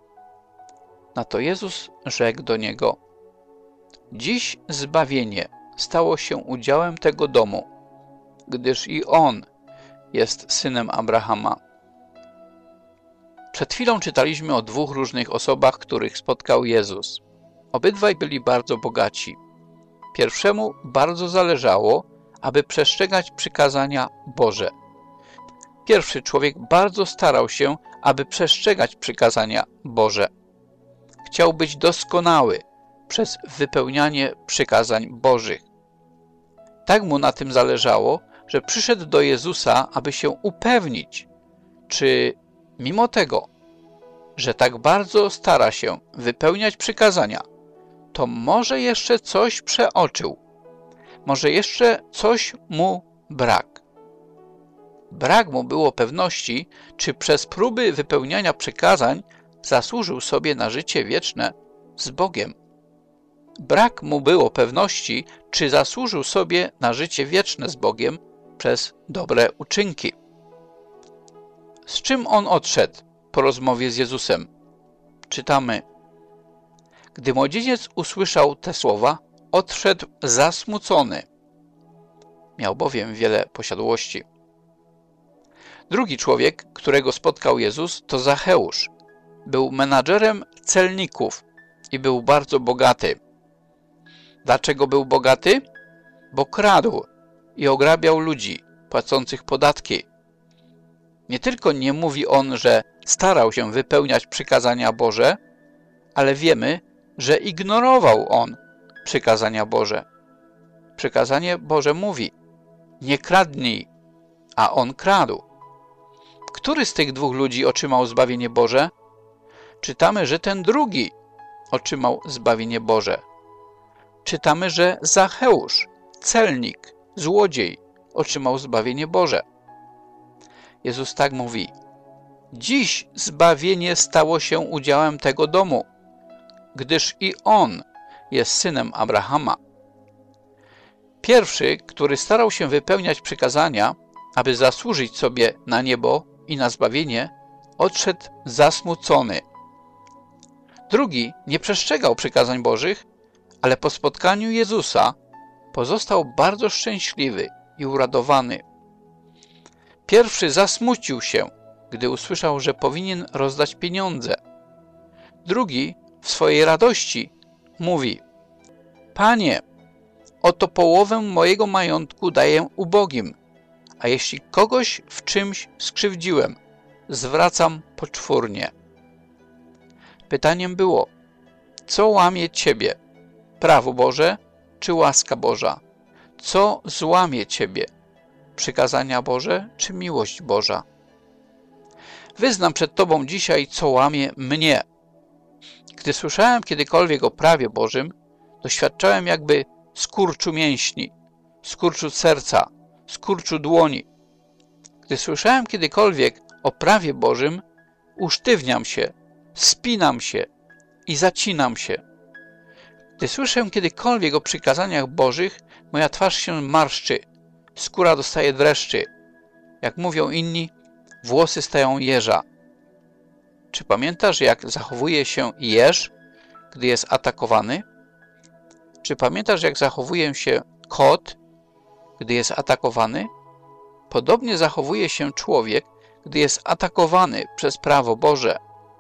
Na to Jezus rzekł do niego: Dziś zbawienie stało się udziałem tego domu, gdyż i on jest synem Abrahama. Przed chwilą czytaliśmy o dwóch różnych osobach, których spotkał Jezus. Obydwaj byli bardzo bogaci. Pierwszemu bardzo zależało, aby przestrzegać przykazania Boże. Pierwszy człowiek bardzo starał się, aby przestrzegać przykazania Boże. Chciał być doskonały przez wypełnianie przykazań Bożych. Tak mu na tym zależało, że przyszedł do Jezusa, aby się upewnić, czy mimo tego, że tak bardzo stara się wypełniać przykazania, to może jeszcze coś przeoczył, może jeszcze coś mu brak. Brak mu było pewności, czy przez próby wypełniania przykazań zasłużył sobie na życie wieczne z Bogiem. Brak mu było pewności, czy zasłużył sobie na życie wieczne z Bogiem przez dobre uczynki. Z czym on odszedł po rozmowie z Jezusem? Czytamy: Gdy młodzieniec usłyszał te słowa, odszedł zasmucony. Miał bowiem wiele posiadłości. Drugi człowiek, którego spotkał Jezus, to Zacheusz. Był menadżerem celników i był bardzo bogaty. Dlaczego był bogaty? Bo kradł i ograbiał ludzi płacących podatki. Nie tylko nie mówi on, że starał się wypełniać przykazania Boże, ale wiemy, że ignorował on przykazania Boże. Przykazanie Boże mówi: nie kradnij, a on kradł. Który z tych dwóch ludzi otrzymał zbawienie Boże? Czytamy, że ten drugi otrzymał zbawienie Boże. Czytamy, że Zacheusz, celnik, złodziej, otrzymał zbawienie Boże. Jezus tak mówi: dziś zbawienie stało się udziałem tego domu, gdyż i on jest synem Abrahama. Pierwszy, który starał się wypełniać przykazania, aby zasłużyć sobie na niebo i na zbawienie, odszedł zasmucony. Drugi nie przestrzegał przykazań Bożych, ale po spotkaniu Jezusa pozostał bardzo szczęśliwy i uradowany. Pierwszy zasmucił się, gdy usłyszał, że powinien rozdać pieniądze. Drugi w swojej radości mówi: Panie, oto połowę mojego majątku daję ubogim, a jeśli kogoś w czymś skrzywdziłem, zwracam poczwórnie. Pytaniem było: co łamie Ciebie? Prawo Boże czy łaska Boża? Co złamie Ciebie? Przykazania Boże czy miłość Boża? Wyznam przed Tobą dzisiaj, co łamie mnie. Gdy słyszałem kiedykolwiek o prawie Bożym, doświadczałem jakby skurczu mięśni, skurczu serca, skurczu dłoni. Gdy słyszałem kiedykolwiek o prawie Bożym, usztywniam się, spinam się i zacinam się. Gdy słyszę kiedykolwiek o przykazaniach Bożych, moja twarz się marszczy, skóra dostaje dreszczy. Jak mówią inni, włosy stają jeża. Czy pamiętasz, jak zachowuje się jeż, gdy jest atakowany? Czy pamiętasz, jak zachowuje się kot, gdy jest atakowany? Podobnie zachowuje się człowiek, gdy jest atakowany przez prawo Boże.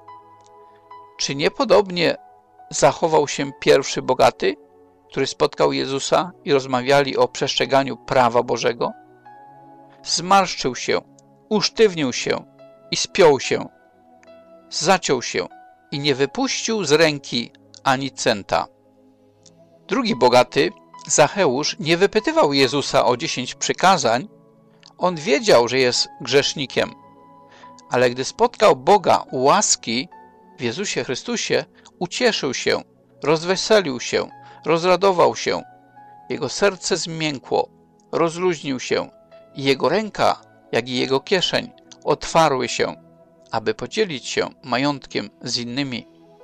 Czy niepodobnie zachował się pierwszy bogaty, który spotkał Jezusa i rozmawiali o przestrzeganiu prawa Bożego? Zmarszczył się, usztywnił się i spiął się, zaciął się i nie wypuścił z ręki ani centa. Drugi bogaty, Zacheusz, nie wypytywał Jezusa o 10 przykazań. On wiedział, że jest grzesznikiem, ale gdy spotkał Boga łaski w Jezusie Chrystusie, ucieszył się, rozweselił się, rozradował się. Jego serce zmiękło, rozluźnił się i jego ręka, jak i jego kieszeń otwarły się, aby podzielić się majątkiem z innymi.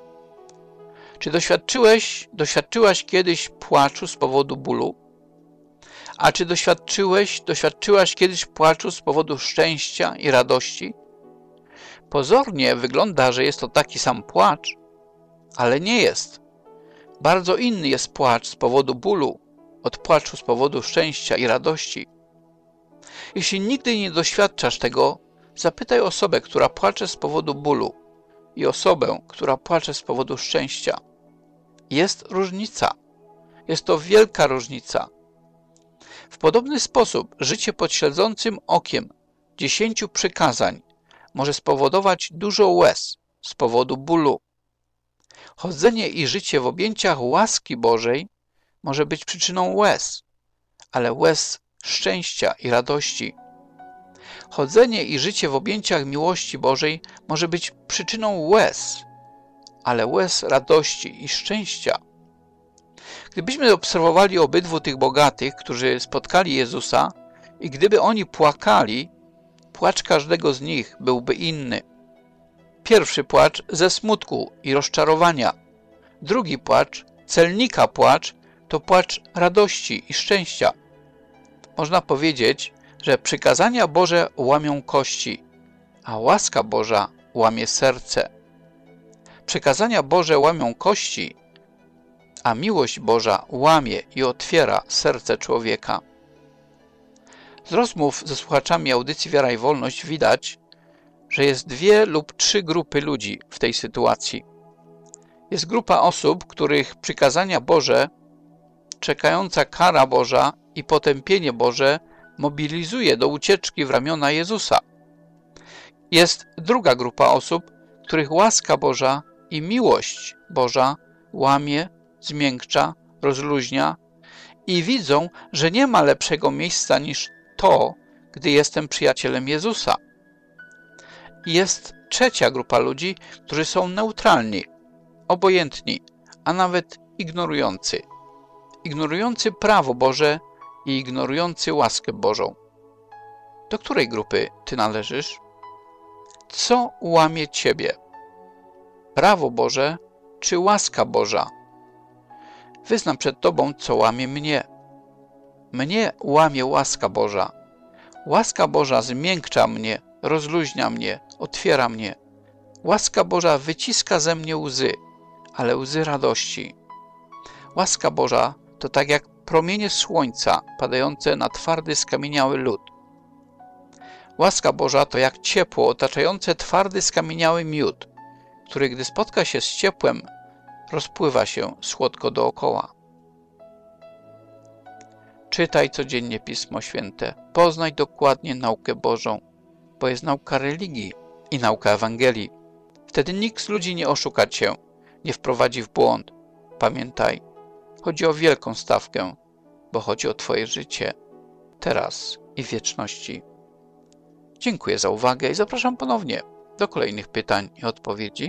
Czy doświadczyłaś kiedyś płaczu z powodu bólu? A czy doświadczyłaś kiedyś płaczu z powodu szczęścia i radości? Pozornie wygląda, że jest to taki sam płacz, ale nie jest. Bardzo inny jest płacz z powodu bólu od płaczu z powodu szczęścia i radości. Jeśli nigdy nie doświadczasz tego, zapytaj osobę, która płacze z powodu bólu i osobę, która płacze z powodu szczęścia. Jest różnica. Jest to wielka różnica. W podobny sposób życie pod śledzącym okiem 10 przykazań może spowodować dużo łez z powodu bólu. Chodzenie i życie w objęciach łaski Bożej może być przyczyną łez, ale łez szczęścia i radości. Chodzenie i życie w objęciach miłości Bożej może być przyczyną łez, ale łez radości i szczęścia. Gdybyśmy obserwowali obydwu tych bogatych, którzy spotkali Jezusa, i gdyby oni płakali, płacz każdego z nich byłby inny. Pierwszy płacz ze smutku i rozczarowania. Drugi płacz, celnika płacz, to płacz radości i szczęścia. Można powiedzieć, że przykazania Boże łamią kości, a łaska Boża łamie serce. Przykazania Boże łamią kości, a miłość Boża łamie i otwiera serce człowieka. Z rozmów ze słuchaczami audycji Wiara i Wolność widać, że jest 2 lub 3 grupy ludzi w tej sytuacji. Jest grupa osób, których przykazania Boże, czekająca kara Boża i potępienie Boże mobilizuje do ucieczki w ramiona Jezusa. Jest druga grupa osób, których łaska Boża i miłość Boża łamie, zmiękcza, rozluźnia i widzą, że nie ma lepszego miejsca niż to, gdy jestem przyjacielem Jezusa. Jest trzecia grupa ludzi, którzy są neutralni, obojętni, a nawet ignorujący. Ignorujący prawo Boże i ignorujący łaskę Bożą. Do której grupy ty należysz? Co łamie ciebie? Prawo Boże czy łaska Boża? Wyznam przed tobą, co łamie mnie. Mnie łamie łaska Boża. Łaska Boża zmiękcza mnie, rozluźnia mnie, otwiera mnie. Łaska Boża wyciska ze mnie łzy, ale łzy radości. Łaska Boża to tak jak promienie słońca padające na twardy, skamieniały lód. Łaska Boża to jak ciepło otaczające twardy, skamieniały miód, który gdy spotka się z ciepłem, rozpływa się słodko dookoła. Czytaj codziennie Pismo Święte, poznaj dokładnie naukę Bożą, bo jest nauka religii i nauka Ewangelii. Wtedy nikt z ludzi nie oszuka cię, nie wprowadzi w błąd. Pamiętaj, chodzi o wielką stawkę, bo chodzi o twoje życie, teraz i w wieczności. Dziękuję za uwagę i zapraszam ponownie do kolejnych pytań i odpowiedzi.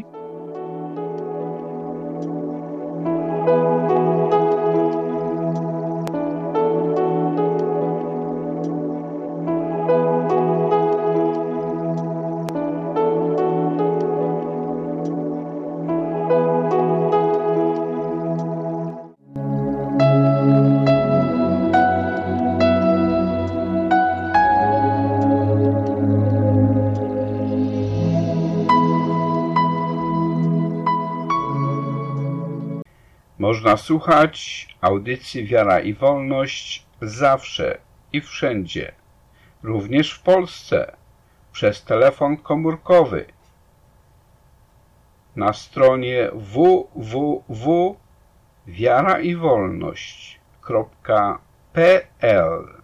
Można słuchać audycji Wiara i Wolność zawsze i wszędzie, również w Polsce, przez telefon komórkowy na stronie www.wiaraiwolność.pl.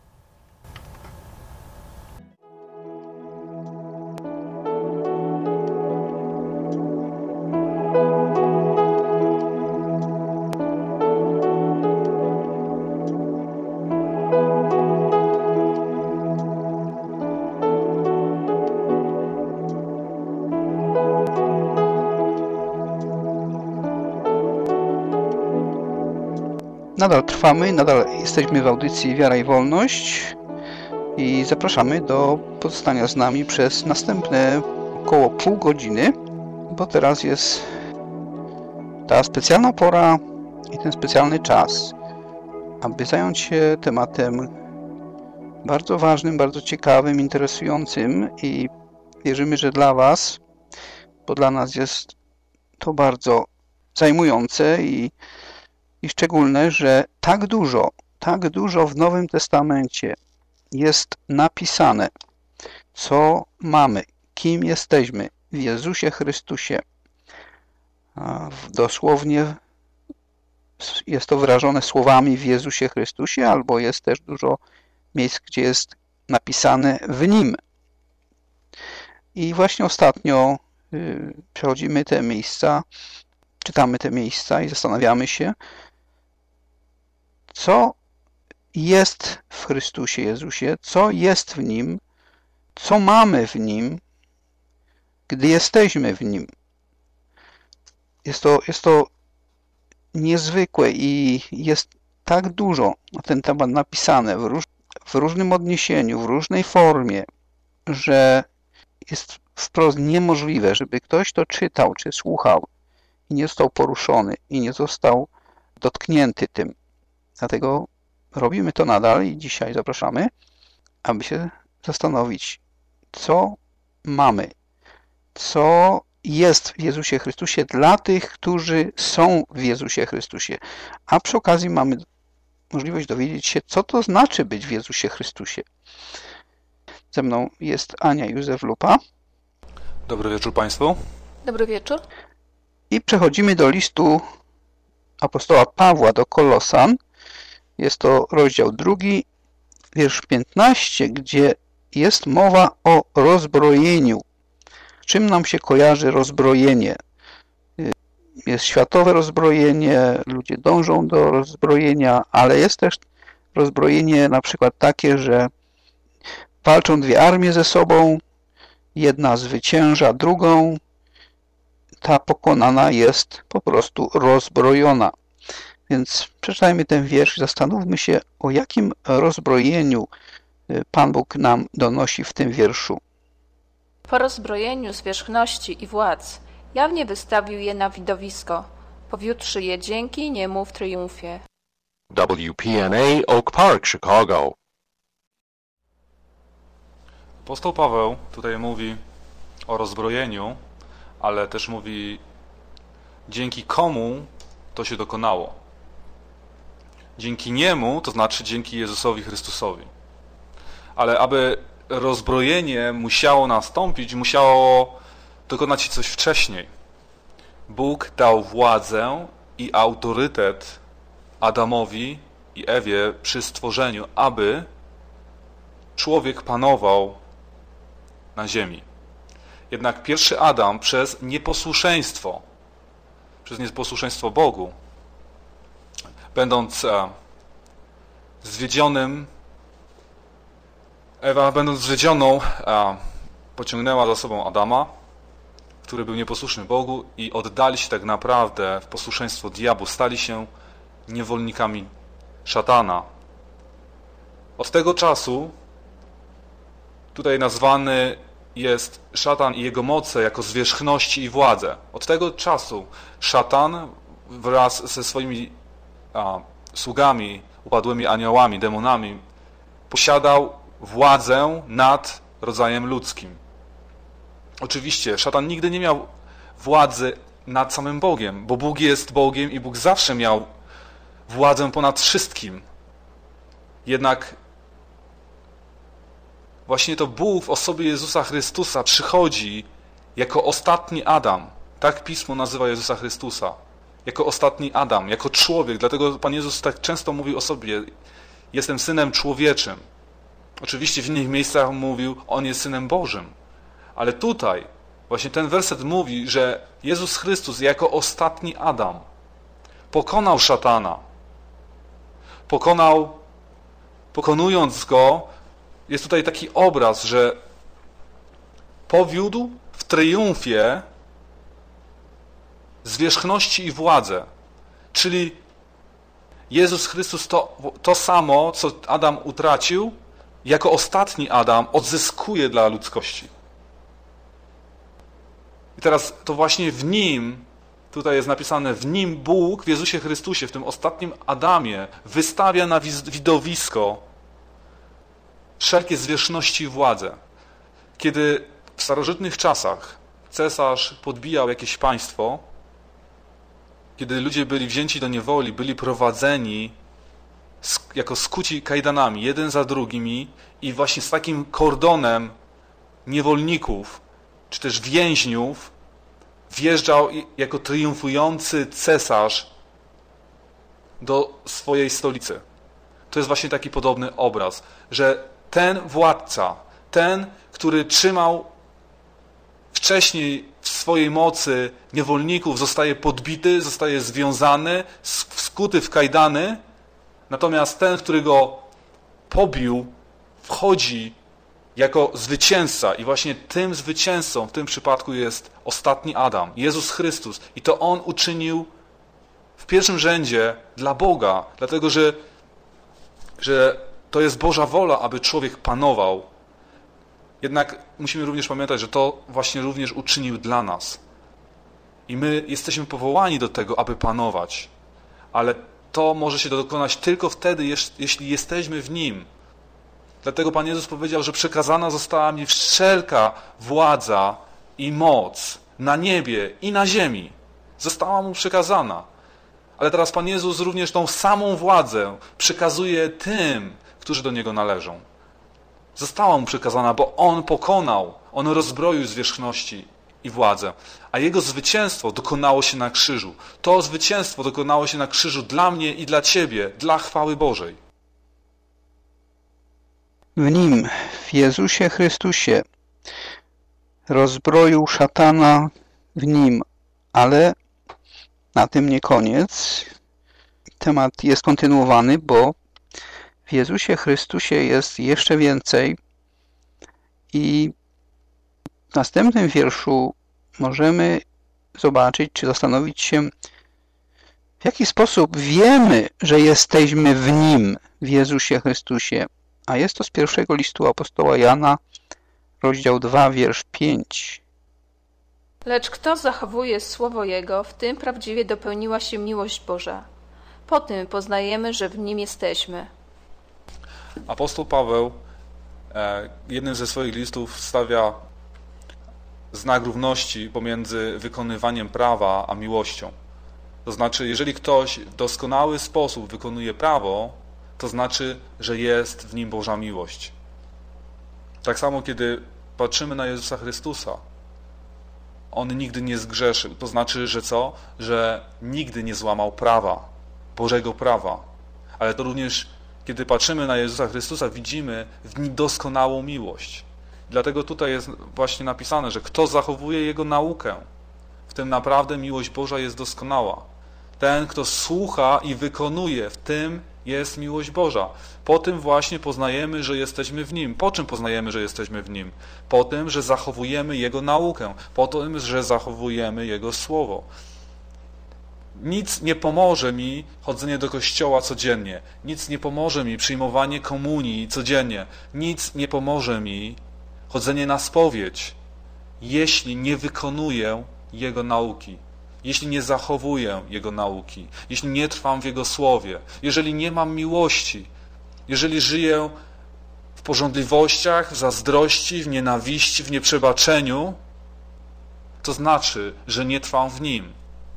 Nadal trwamy, nadal jesteśmy w audycji Wiara i Wolność i zapraszamy do pozostania z nami przez następne około pół godziny, bo teraz jest ta specjalna pora i ten specjalny czas, aby zająć się tematem bardzo ważnym, bardzo ciekawym, interesującym i wierzymy, że dla Was, bo dla nas jest to bardzo zajmujące i szczególne, że tak dużo w Nowym Testamencie jest napisane, co mamy, kim jesteśmy w Jezusie Chrystusie. Dosłownie jest to wyrażone słowami w Jezusie Chrystusie, albo jest też dużo miejsc, gdzie jest napisane w Nim. I właśnie ostatnio przechodzimy te miejsca, czytamy te miejsca i zastanawiamy się, co jest w Chrystusie Jezusie, co jest w Nim, co mamy w Nim, gdy jesteśmy w Nim. Jest to niezwykłe i jest tak dużo na ten temat napisane w różnym odniesieniu, w różnej formie, że jest wprost niemożliwe, żeby ktoś to czytał czy słuchał i nie został poruszony i nie został dotknięty tym. Dlatego robimy to nadal i dzisiaj zapraszamy, aby się zastanowić, co mamy, co jest w Jezusie Chrystusie dla tych, którzy są w Jezusie Chrystusie. A przy okazji mamy możliwość dowiedzieć się, co to znaczy być w Jezusie Chrystusie. Ze mną jest Ania Józef-Lupa. Dobry wieczór Państwu. Dobry wieczór. I przechodzimy do listu apostoła Pawła do Kolosan. Jest to rozdział 2, wiersz 15, gdzie jest mowa o rozbrojeniu. Czym nam się kojarzy rozbrojenie? Jest światowe rozbrojenie, ludzie dążą do rozbrojenia, ale jest też rozbrojenie na przykład takie, że walczą dwie armie ze sobą, jedna zwycięża drugą, ta pokonana jest po prostu rozbrojona. Więc przeczytajmy ten wiersz i zastanówmy się, o jakim rozbrojeniu Pan Bóg nam donosi w tym wierszu. Po rozbrojeniu zwierzchności i władz jawnie wystawił je na widowisko, powiódłszy je dzięki niemu w triumfie. WPNA Oak Park, Chicago. Apostoł Paweł tutaj mówi o rozbrojeniu, ale też mówi, dzięki komu to się dokonało. Dzięki Niemu, to znaczy dzięki Jezusowi Chrystusowi. Ale aby rozbrojenie musiało nastąpić, musiało dokonać się coś wcześniej. Bóg dał władzę i autorytet Adamowi i Ewie przy stworzeniu, aby człowiek panował na ziemi. Jednak pierwszy Adam przez nieposłuszeństwo Bogu, będąc zwiedzionym, Ewa, będąc zwiedzioną, pociągnęła za sobą Adama, który był nieposłuszny Bogu, i oddali się tak naprawdę w posłuszeństwo diabłu, stali się niewolnikami szatana. Od tego czasu tutaj nazwany jest szatan i jego moce jako zwierzchności i władze. Od tego czasu szatan wraz ze swoimi sługami, upadłymi aniołami, demonami, posiadał władzę nad rodzajem ludzkim. Oczywiście szatan nigdy nie miał władzy nad samym Bogiem, bo Bóg jest Bogiem i Bóg zawsze miał władzę ponad wszystkim. Jednak właśnie to Bóg w osobie Jezusa Chrystusa przychodzi jako ostatni Adam. Tak Pismo nazywa Jezusa Chrystusa. Jako ostatni Adam, jako człowiek. Dlatego Pan Jezus tak często mówił o sobie: jestem Synem Człowieczym. Oczywiście w innych miejscach mówił, On jest Synem Bożym. Ale tutaj właśnie ten werset mówi, że Jezus Chrystus jako ostatni Adam pokonał szatana. Pokonując go, jest tutaj taki obraz, że powiódł w triumfie zwierzchności i władzę. Czyli Jezus Chrystus to samo, co Adam utracił, jako ostatni Adam odzyskuje dla ludzkości. I teraz to właśnie w Nim, tutaj jest napisane, w Nim Bóg, w Jezusie Chrystusie, w tym ostatnim Adamie, wystawia na widowisko wszelkie zwierzchności i władzę. Kiedy w starożytnych czasach cesarz podbijał jakieś państwo, kiedy ludzie byli wzięci do niewoli, byli prowadzeni jako skuci kajdanami, jeden za drugimi, i właśnie z takim kordonem niewolników, czy też więźniów, wjeżdżał jako triumfujący cesarz do swojej stolicy. To jest właśnie taki podobny obraz, że ten władca, ten, który trzymał wcześniej w swojej mocy niewolników, zostaje podbity, zostaje związany, skuty w kajdany, natomiast ten, który go pobił, wchodzi jako zwycięzca, i właśnie tym zwycięzcą w tym przypadku jest ostatni Adam, Jezus Chrystus. I to On uczynił w pierwszym rzędzie dla Boga, dlatego że to jest Boża wola, aby człowiek panował. Jednak musimy również pamiętać, że to właśnie również uczynił dla nas. I my jesteśmy powołani do tego, aby panować. Ale to może się dokonać tylko wtedy, jeśli jesteśmy w Nim. Dlatego Pan Jezus powiedział, że przekazana została mi wszelka władza i moc na niebie i na ziemi. Została Mu przekazana. Ale teraz Pan Jezus również tą samą władzę przekazuje tym, którzy do Niego należą. Została Mu przekazana, bo On pokonał, On rozbroił zwierzchności i władzę, a Jego zwycięstwo dokonało się na krzyżu. To zwycięstwo dokonało się na krzyżu dla mnie i dla Ciebie, dla chwały Bożej. W Nim, w Jezusie Chrystusie, rozbroił szatana w Nim, ale na tym nie koniec. Temat jest kontynuowany, bo w Jezusie Chrystusie jest jeszcze więcej i w następnym wierszu możemy zobaczyć, czy zastanowić się, w jaki sposób wiemy, że jesteśmy w Nim, w Jezusie Chrystusie. A jest to z pierwszego listu apostoła Jana, rozdział 2, wiersz 5. Lecz kto zachowuje słowo Jego, w tym prawdziwie dopełniła się miłość Boża. Po tym poznajemy, że w Nim jesteśmy. Apostoł Paweł jednym ze swoich listów stawia znak równości pomiędzy wykonywaniem prawa a miłością. To znaczy, jeżeli ktoś w doskonały sposób wykonuje prawo, to znaczy, że jest w nim Boża miłość. Tak samo, kiedy patrzymy na Jezusa Chrystusa, On nigdy nie zgrzeszył. To znaczy, że co? Że nigdy nie złamał prawa, Bożego prawa. Ale to również, kiedy patrzymy na Jezusa Chrystusa, widzimy w nim doskonałą miłość. Dlatego tutaj jest właśnie napisane, że kto zachowuje Jego naukę, w tym naprawdę miłość Boża jest doskonała. Ten, kto słucha i wykonuje, w tym jest miłość Boża. Po tym właśnie poznajemy, że jesteśmy w Nim. Po czym poznajemy, że jesteśmy w Nim? Po tym, że zachowujemy Jego naukę. Po tym, że zachowujemy Jego Słowo. Nic nie pomoże mi chodzenie do kościoła codziennie. Nic nie pomoże mi przyjmowanie komunii codziennie. Nic nie pomoże mi chodzenie na spowiedź, jeśli nie wykonuję Jego nauki. Jeśli nie zachowuję Jego nauki, jeśli nie trwam w Jego Słowie, jeżeli nie mam miłości, jeżeli żyję w pożądliwościach, w zazdrości, w nienawiści, w nieprzebaczeniu, to znaczy, że nie trwam w Nim.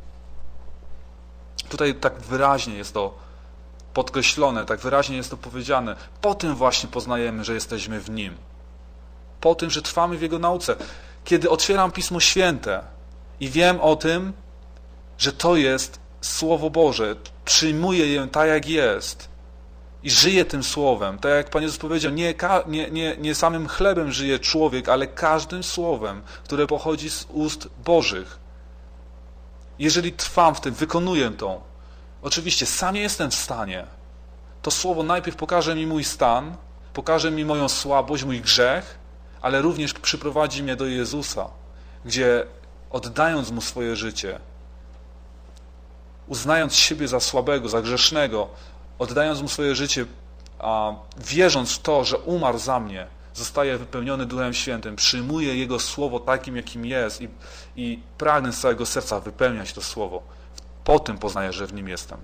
Tutaj tak wyraźnie jest to podkreślone, tak wyraźnie jest to powiedziane. Po tym właśnie poznajemy, że jesteśmy w Nim. Po tym, że trwamy w Jego nauce. Kiedy otwieram Pismo Święte i wiem o tym, że to jest Słowo Boże, przyjmuję je tak, jak jest i żyję tym Słowem. Tak jak Pan Jezus powiedział, nie samym chlebem żyje człowiek, ale każdym Słowem, które pochodzi z ust Bożych. Jeżeli trwam w tym, wykonuję to, oczywiście sam nie jestem w stanie. To Słowo najpierw pokaże mi mój stan, pokaże mi moją słabość, mój grzech, ale również przyprowadzi mnie do Jezusa, gdzie oddając Mu swoje życie, uznając siebie za słabego, za grzesznego, oddając Mu swoje życie, a wierząc w to, że umarł za mnie, zostaje wypełniony Duchem Świętym, przyjmuje Jego Słowo takim, jakim jest i pragnę z całego serca wypełniać to Słowo. Po tym poznaję, że w Nim jestem.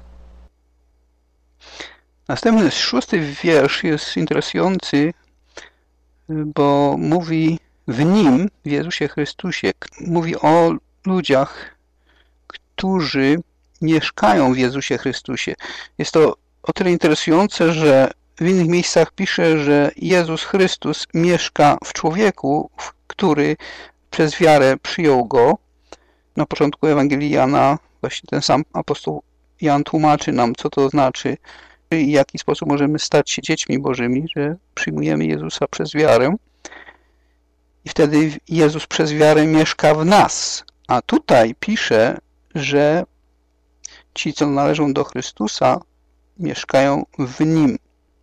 Następny 6 wiersz jest interesujący, bo mówi w Nim, w Jezusie Chrystusie, mówi o ludziach, którzy mieszkają w Jezusie Chrystusie. Jest to o tyle interesujące, że w innych miejscach pisze, że Jezus Chrystus mieszka w człowieku, który przez wiarę przyjął Go. Na początku Ewangelii Jana właśnie ten sam apostoł Jan tłumaczy nam, co to znaczy i w jaki sposób możemy stać się dziećmi Bożymi, że przyjmujemy Jezusa przez wiarę i wtedy Jezus przez wiarę mieszka w nas. A tutaj pisze, że ci, co należą do Chrystusa, mieszkają w Nim.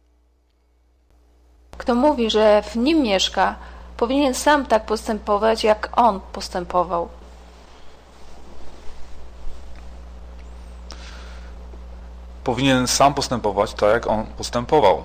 Kto mówi, że w Nim mieszka, powinien sam tak postępować, jak On postępował. Powinien sam postępować tak, jak On postępował.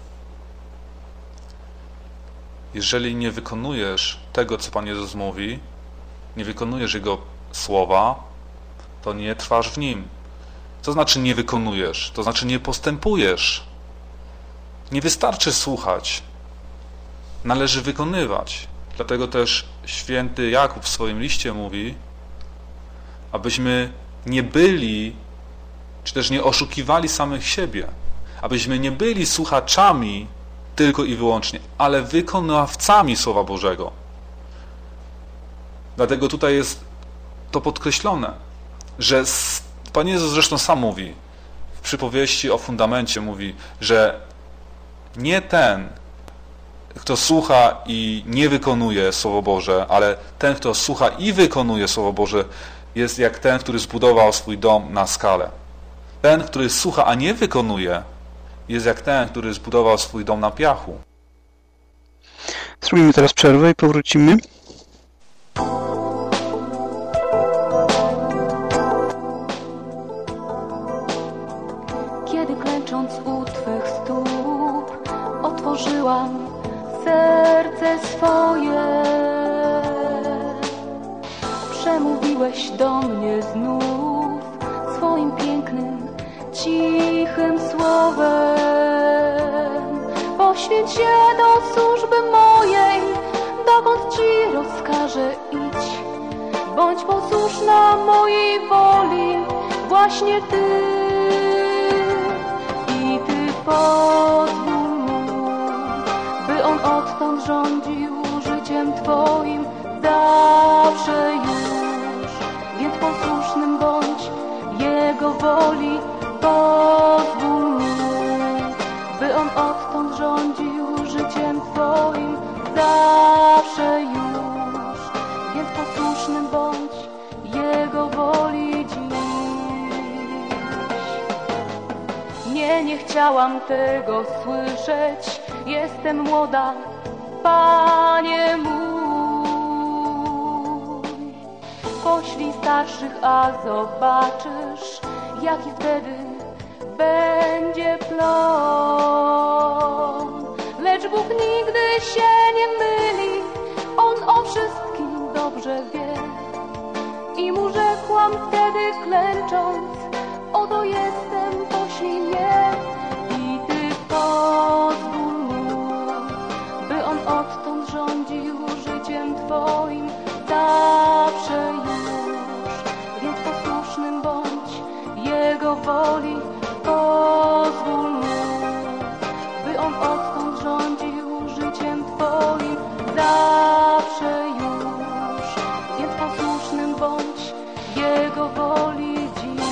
Jeżeli nie wykonujesz tego, co Pan Jezus mówi, nie wykonujesz Jego słowa, to nie trwasz w Nim. Co znaczy nie wykonujesz? To znaczy nie postępujesz. Nie wystarczy słuchać. Należy wykonywać. Dlatego też święty Jakub w swoim liście mówi, abyśmy nie byli, czy też nie oszukiwali samych siebie. Abyśmy nie byli słuchaczami tylko i wyłącznie, ale wykonawcami Słowa Bożego. Dlatego tutaj jest to podkreślone, że Pan Jezus zresztą sam mówi, w przypowieści o fundamencie mówi, że nie ten, kto słucha i nie wykonuje Słowo Boże, ale ten, kto słucha i wykonuje Słowo Boże, jest jak ten, który zbudował swój dom na skale. Ten, który słucha, a nie wykonuje, jest jak ten, który zbudował swój dom na piachu. Zrobimy teraz przerwę i powrócimy. Kiedy klęcząc u Twych stóp otworzyłam serce swoje, przemówiłeś do mnie znów swoim pięknym, cichym słowem. Poświęć się do służby dokąd Ci rozkażę idź. Bądź posłuszna mojej woli, właśnie Ty. I Ty pozwól mu, by on odtąd rządził życiem Twoim zawsze już. Więc posłusznym bądź Jego woli, pozwól mu, by on odtąd rządził życiem Twoim zawsze już. Więc posłusznym bądź Jego woli dziś. Nie chciałam tego słyszeć, jestem młoda, Panie mój. Poślij starszych, a zobaczysz, jaki wtedy będzie plon. Lecz Bóg nigdy się nie myli, On o wszystkim dobrze wie. I mu rzekłam wtedy klęcząc, oto jestem, poślij mnie. I Ty pozwól mu, by on odtąd rządził życiem Twoim zawsze już. Więc posłusznym bądź Jego woli, pozwól mu, by on odtąd rządził życiem Twoim zawsze już. Więc posłusznym bądź Jego woli dziś.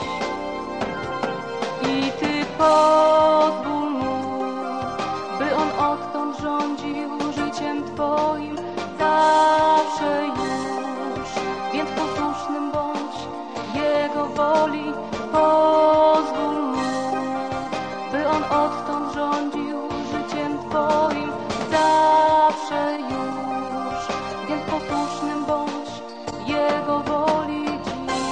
I Ty pozwól mu, by on odtąd rządził życiem Twoim zawsze już. Więc posłusznym bądź Jego woli, pozwól mu, by on odtąd rządził życiem Twoim zawsze już. Więc posłusznym bądź Jego woli dziś.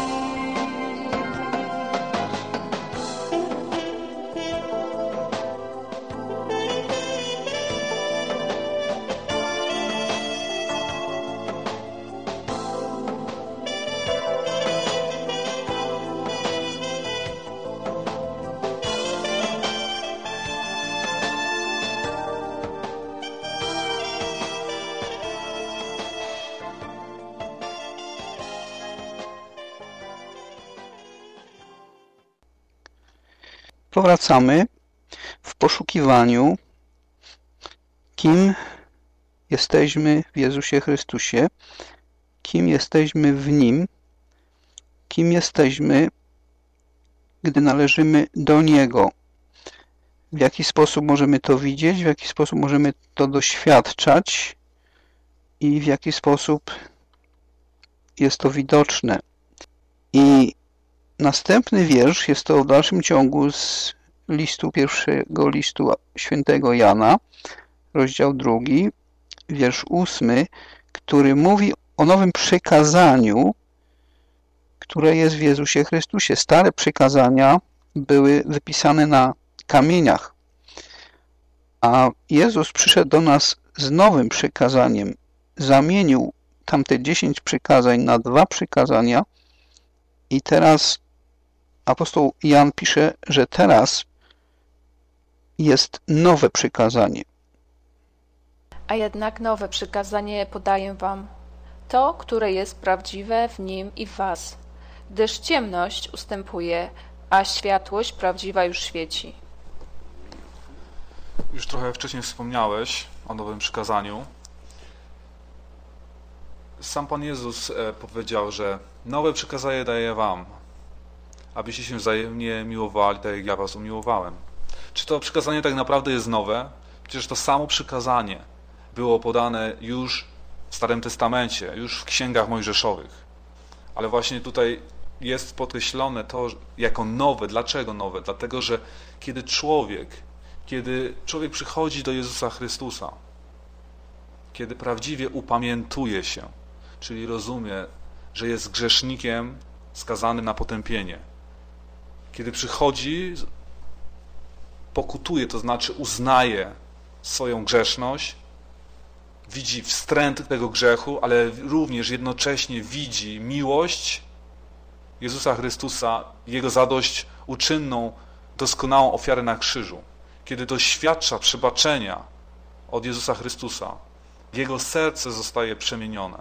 Powracamy w poszukiwaniu, kim jesteśmy w Jezusie Chrystusie, kim jesteśmy w Nim, kim jesteśmy, gdy należymy do Niego. W jaki sposób możemy to widzieć, w jaki sposób możemy to doświadczać i w jaki sposób jest to widoczne. I następny wiersz jest to w dalszym ciągu z pierwszego listu świętego Jana, rozdział 2, wiersz 8, który mówi o nowym przykazaniu, które jest w Jezusie Chrystusie. Stare przykazania były wypisane na kamieniach, a Jezus przyszedł do nas z nowym przykazaniem. Zamienił tamte 10 przykazań na 2 przykazania i teraz apostoł Jan pisze, że teraz jest nowe przykazanie. A jednak nowe przykazanie podaję wam, to, które jest prawdziwe w nim i w was, gdyż ciemność ustępuje, a światłość prawdziwa już świeci. Już trochę wcześniej wspomniałeś o nowym przykazaniu. Sam Pan Jezus powiedział, że nowe przykazanie daję wam, abyście się wzajemnie miłowali, tak jak ja was umiłowałem. Czy to przykazanie tak naprawdę jest nowe? Przecież to samo przykazanie było podane już w Starym Testamencie, już w księgach mojżeszowych. Ale właśnie tutaj jest podkreślone to jako nowe. Dlaczego nowe? Dlatego, że kiedy człowiek przychodzi do Jezusa Chrystusa, kiedy prawdziwie upamiętuje się, czyli rozumie, że jest grzesznikiem skazanym na potępienie, kiedy przychodzi, pokutuje, to znaczy uznaje swoją grzeszność, widzi wstręt tego grzechu, ale również jednocześnie widzi miłość Jezusa Chrystusa, Jego zadośćuczynną, doskonałą ofiarę na krzyżu. Kiedy doświadcza przebaczenia od Jezusa Chrystusa, Jego serce zostaje przemienione.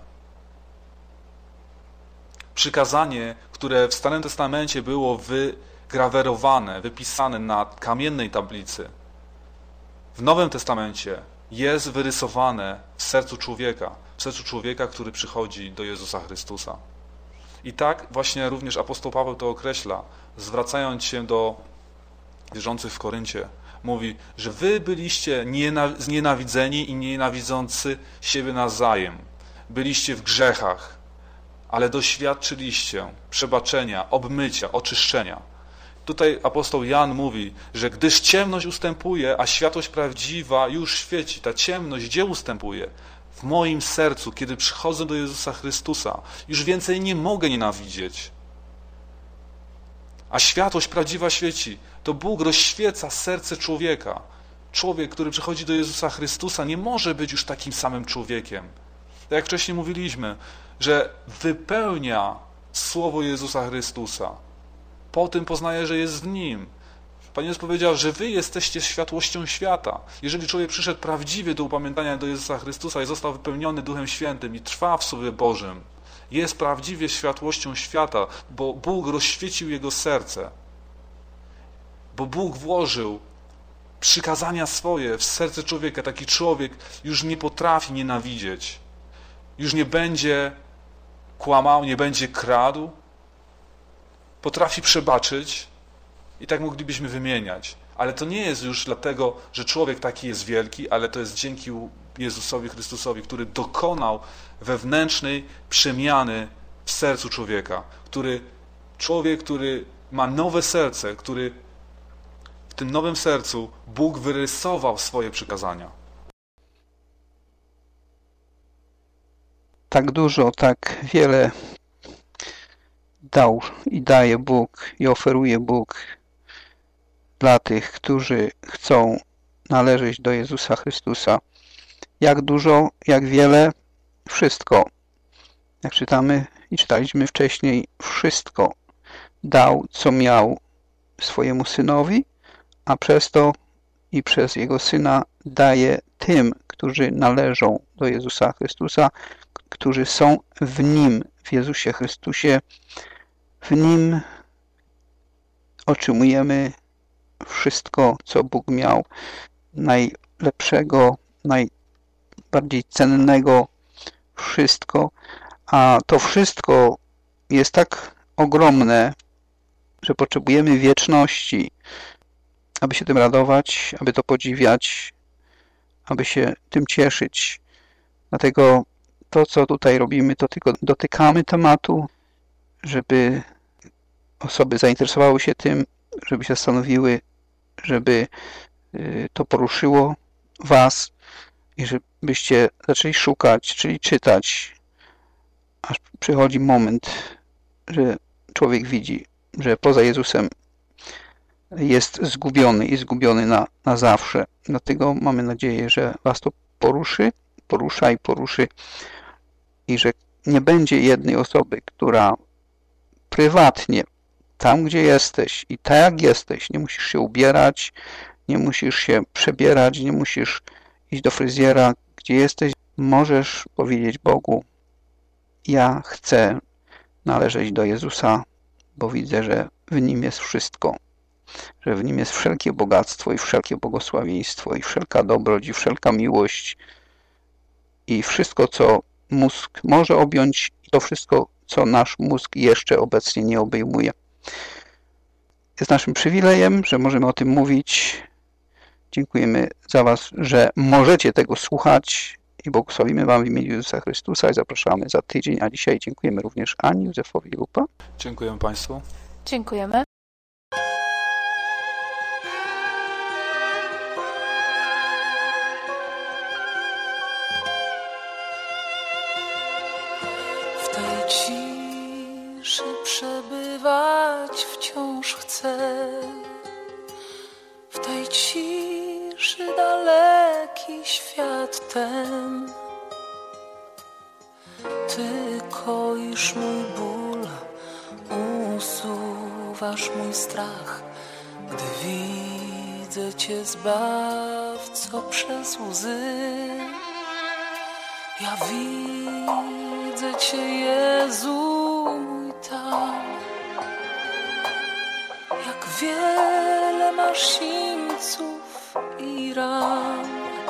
Przykazanie, które w Starym Testamencie było wygrawerowane, wypisane na kamiennej tablicy, w Nowym Testamencie jest wyrysowane w sercu człowieka, który przychodzi do Jezusa Chrystusa. I tak właśnie również apostoł Paweł to określa, zwracając się do wierzących w Koryncie. Mówi, że wy byliście znienawidzeni i nienawidzący siebie nawzajem. Byliście w grzechach, ale doświadczyliście przebaczenia, obmycia, oczyszczenia. Tutaj apostoł Jan mówi, że gdyż ciemność ustępuje, a światłość prawdziwa już świeci. Ta ciemność gdzie ustępuje? W moim sercu, kiedy przychodzę do Jezusa Chrystusa. Już więcej nie mogę nienawidzieć. A światłość prawdziwa świeci. To Bóg rozświeca serce człowieka. Człowiek, który przychodzi do Jezusa Chrystusa, nie może być już takim samym człowiekiem. Tak jak wcześniej mówiliśmy, że wypełnia słowo Jezusa Chrystusa. Po tym poznaje, że jest w Nim. Pan Jezus powiedział, że wy jesteście światłością świata. Jeżeli człowiek przyszedł prawdziwie do upamiętania do Jezusa Chrystusa i został wypełniony Duchem Świętym i trwa w Słowie Bożym, jest prawdziwie światłością świata, bo Bóg rozświecił jego serce. Bo Bóg włożył przykazania swoje w serce człowieka. Taki człowiek już nie potrafi nienawidzieć. Już nie będzie kłamał, nie będzie kradł. Potrafi przebaczyć i tak moglibyśmy wymieniać. Ale to nie jest już dlatego, że człowiek taki jest wielki, ale to jest dzięki Jezusowi Chrystusowi, który dokonał wewnętrznej przemiany w sercu człowieka. Człowiek, który ma nowe serce, który w tym nowym sercu Bóg wyrysował swoje przykazania. Tak dużo, tak wiele dał i daje Bóg i oferuje Bóg dla tych, którzy chcą należeć do Jezusa Chrystusa. Jak dużo, jak wiele, wszystko. Jak czytamy i czytaliśmy wcześniej, wszystko dał, co miał swojemu Synowi, a przez to i przez Jego Syna daje tym, którzy należą do Jezusa Chrystusa, którzy są w Nim, w Jezusie Chrystusie. W Nim otrzymujemy wszystko, co Bóg miał, najlepszego, najbardziej cennego, wszystko. A to wszystko jest tak ogromne, że potrzebujemy wieczności, aby się tym radować, aby to podziwiać, aby się tym cieszyć. Dlatego to, co tutaj robimy, to tylko dotykamy tematu, żeby osoby zainteresowały się tym, żeby się zastanowiły, żeby to poruszyło was i żebyście zaczęli szukać, czyli czytać, aż przychodzi moment, że człowiek widzi, że poza Jezusem jest zgubiony i zgubiony na zawsze. Dlatego mamy nadzieję, że was to porusza i że nie będzie jednej osoby, która prywatnie, tam gdzie jesteś i tak jak jesteś, nie musisz się ubierać, nie musisz się przebierać, nie musisz iść do fryzjera, gdzie jesteś, możesz powiedzieć Bogu: ja chcę należeć do Jezusa, bo widzę, że w Nim jest wszystko, że w Nim jest wszelkie bogactwo i wszelkie błogosławieństwo i wszelka dobroć i wszelka miłość i wszystko, co mózg może objąć, i to wszystko, co nasz mózg jeszcze obecnie nie obejmuje. Jest naszym przywilejem, że możemy o tym mówić. Dziękujemy za was, że możecie tego słuchać i błogosławimy wam w imieniu Jezusa Chrystusa i zapraszamy za tydzień, a dzisiaj dziękujemy również Ani, Józefowi i Lupa. Dziękujemy Państwu. Dziękujemy. W tej ciszy przebywać wciąż chcę, w tej ciszy daleki świat ten. Ty koisz mój ból, usuwasz mój strach, gdy widzę Cię, Zbawco, przez łzy. Ja widzę Cię, Jezu mój, tam. Jak wiele masz sińców i ran.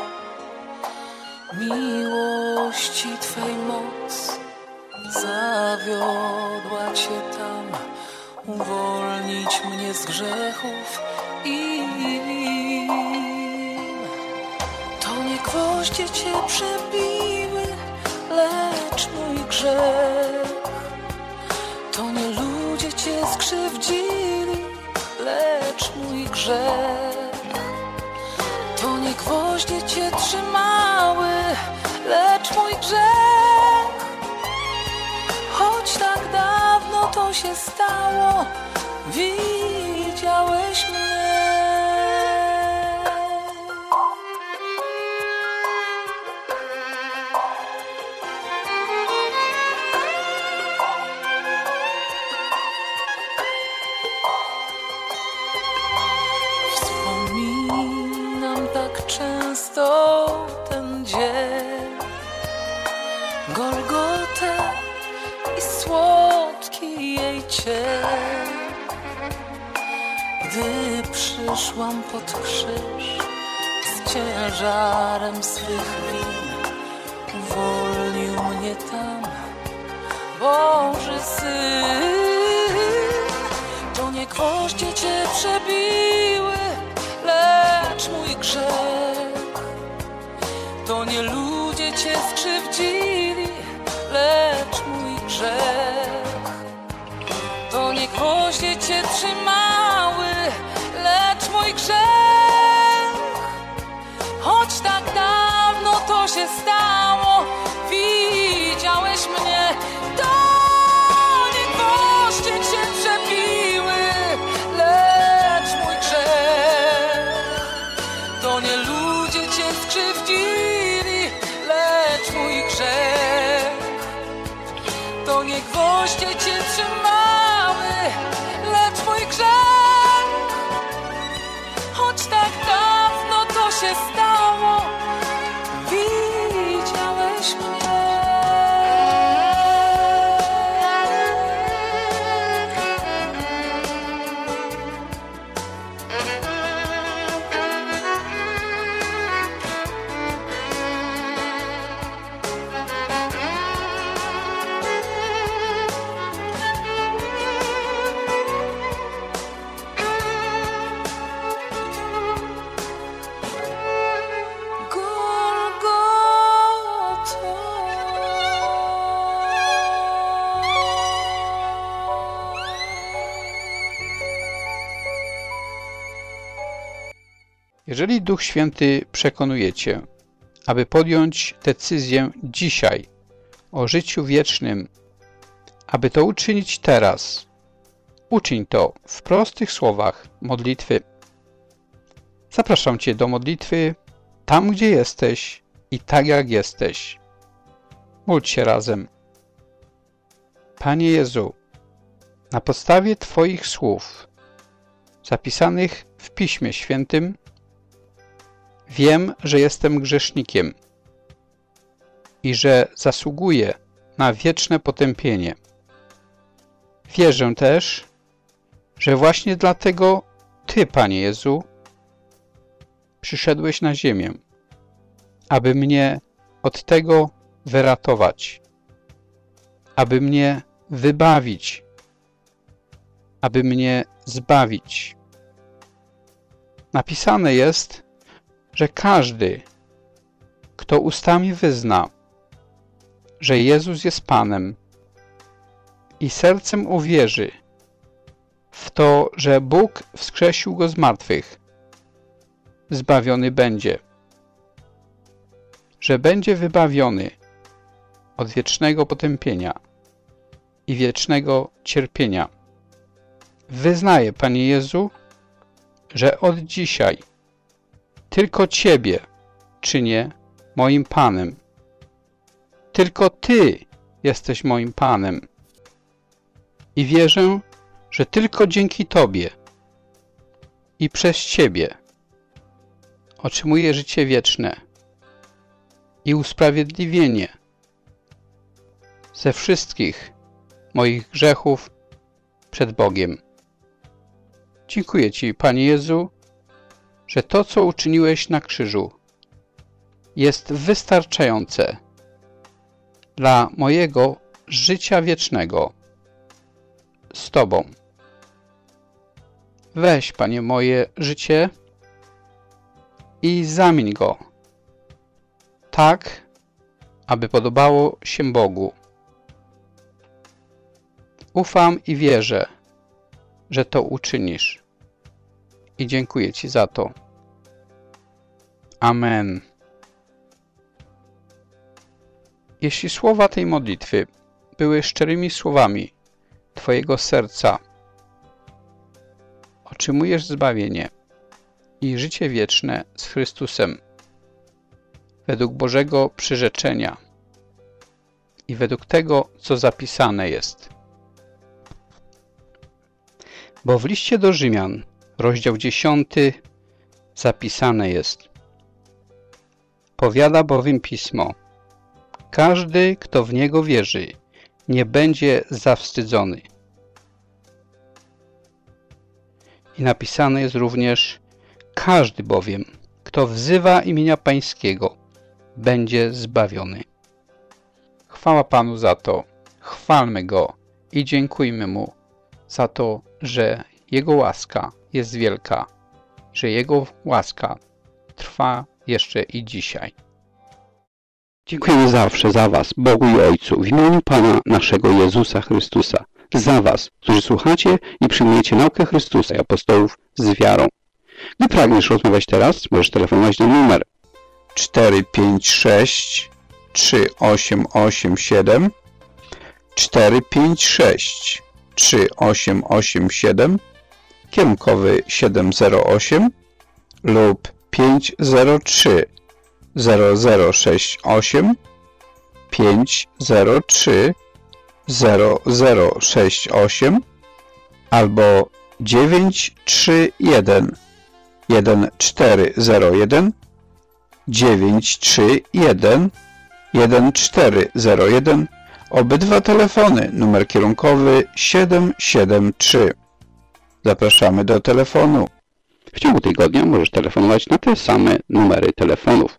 Miłości Twej moc zawiodła Cię tam, uwolnić mnie z grzechów i win. To nie gwoździe Cię przebiły, lecz mój grzech. To nie ludzie Cię skrzywdzili, lecz mój grzech. To nie gwoździe Cię trzymały, lecz mój grzech. Choć tak dawno to się stało, widziałeś mnie. Wspominam tak często ten dzień, Golgotę i słodki jej cień. Gdy przyszłam pod krzyż z ciężarem swych win, uwolnił mnie tam Boży Syn. To nie gwoździe Cię przebiły, lecz mój grzech. To nie ludzie Cię skrzywdzili, lecz mój grzech. To nie gwoździe Cię trzymały, lecz mój grzech. Choć tak dawno to się stało, widziałeś mnie. To nie gwoździe Cię przebiły, lecz mój grzech. To nie ludzie Cię skrzywdzili, lecz mój grzech. To nie gwoździe Cię trzymały, lecz mój grzech. Choć tak dawno to się stało, widziałeś mnie. Jeżeli Duch Święty przekonuje Cię, aby podjąć decyzję dzisiaj o życiu wiecznym, aby to uczynić teraz, uczyń to w prostych słowach modlitwy. Zapraszam Cię do modlitwy tam, gdzie jesteś i tak jak jesteś. Módl się razem. Panie Jezu, na podstawie Twoich słów zapisanych w Piśmie Świętym wiem, że jestem grzesznikiem i że zasługuję na wieczne potępienie. Wierzę też, że właśnie dlatego Ty, Panie Jezu, przyszedłeś na ziemię, aby mnie od tego wyratować, aby mnie wybawić, aby mnie zbawić. Napisane jest, że każdy, kto ustami wyzna, że Jezus jest Panem i sercem uwierzy w to, że Bóg wskrzesił Go z martwych, zbawiony będzie, że będzie wybawiony od wiecznego potępienia i wiecznego cierpienia. Wyznaję, Panie Jezu, że od dzisiaj tylko Ciebie czynię moim Panem. Tylko Ty jesteś moim Panem. I wierzę, że tylko dzięki Tobie i przez Ciebie otrzymuję życie wieczne i usprawiedliwienie ze wszystkich moich grzechów przed Bogiem. Dziękuję Ci, Panie Jezu, że to, co uczyniłeś na krzyżu, jest wystarczające dla mojego życia wiecznego z Tobą. Weź, Panie, moje życie i zamień go tak, aby podobało się Bogu. Ufam i wierzę, że to uczynisz i dziękuję Ci za to. Amen. Jeśli słowa tej modlitwy były szczerymi słowami Twojego serca, otrzymujesz zbawienie i życie wieczne z Chrystusem według Bożego przyrzeczenia i według tego, co zapisane jest. Bo w liście do Rzymian, rozdział 10, zapisane jest: powiada bowiem Pismo: każdy, kto w Niego wierzy, nie będzie zawstydzony. I napisane jest również: każdy bowiem, kto wzywa imienia Pańskiego, będzie zbawiony. Chwała Panu za to, chwalmy Go i dziękujmy Mu za to, że Jego łaska jest wielka, że Jego łaska trwa jeszcze i dzisiaj. Dziękujemy zawsze za Was, Bogu i Ojcu, w imieniu Pana naszego Jezusa Chrystusa, za Was, którzy słuchacie i przyjmujecie naukę Chrystusa i apostołów z wiarą. Gdy pragniesz rozmawiać teraz, możesz telefonować na numer 456 3887 456 3887, kierunkowy 708 lub 503 0068 503 0068 albo 931 1401 931 1401. Obydwa telefony, numer kierunkowy 773. Zapraszamy do telefonu. W ciągu tygodnia możesz telefonować na te same numery telefonów.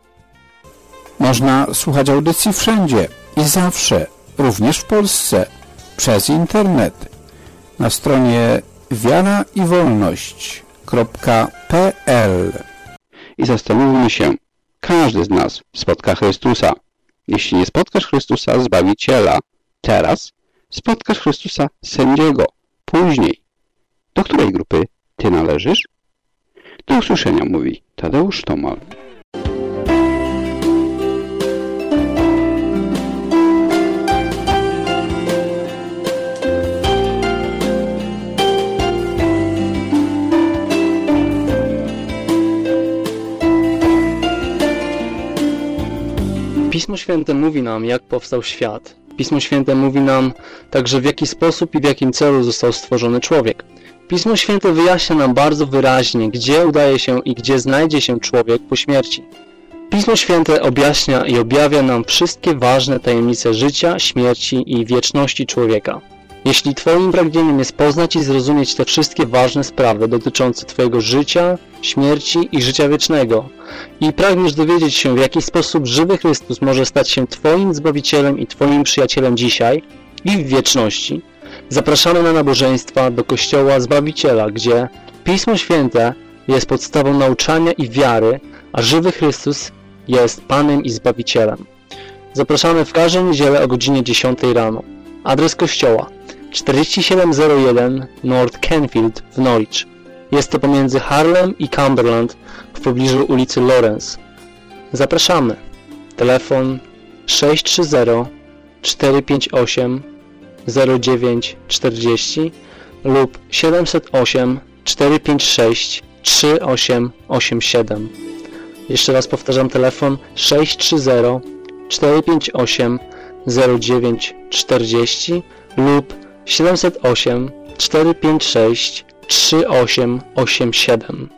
Można słuchać audycji wszędzie i zawsze, również w Polsce, przez internet. Na stronie wiaraiwolność.pl. I zastanówmy się, każdy z nas spotka Chrystusa. Jeśli nie spotkasz Chrystusa, Zbawiciela teraz, spotkasz Chrystusa, Sędziego, później. Do której grupy Ty należysz? Do usłyszenia, mówi Tadeusz Tomal. Pismo Święte mówi nam, jak powstał świat. Pismo Święte mówi nam także, w jaki sposób i w jakim celu został stworzony człowiek. Pismo Święte wyjaśnia nam bardzo wyraźnie, gdzie udaje się i gdzie znajdzie się człowiek po śmierci. Pismo Święte objaśnia i objawia nam wszystkie ważne tajemnice życia, śmierci i wieczności człowieka. Jeśli Twoim pragnieniem jest poznać i zrozumieć te wszystkie ważne sprawy dotyczące Twojego życia, śmierci i życia wiecznego i pragniesz dowiedzieć się, w jaki sposób żywy Chrystus może stać się Twoim Zbawicielem i Twoim przyjacielem dzisiaj i w wieczności, zapraszamy na nabożeństwa do Kościoła Zbawiciela, gdzie Pismo Święte jest podstawą nauczania i wiary, a żywy Chrystus jest Panem i Zbawicielem. Zapraszamy w każdą niedzielę o godzinie 10 rano. Adres kościoła: 4701 North Canfield w Norwich. Jest to pomiędzy Harlem i Cumberland w pobliżu ulicy Lawrence. Zapraszamy. Telefon 630 458 0940 lub 708 456 3887. Jeszcze raz powtarzam, telefon 630 458 0940 lub 708 456 3887.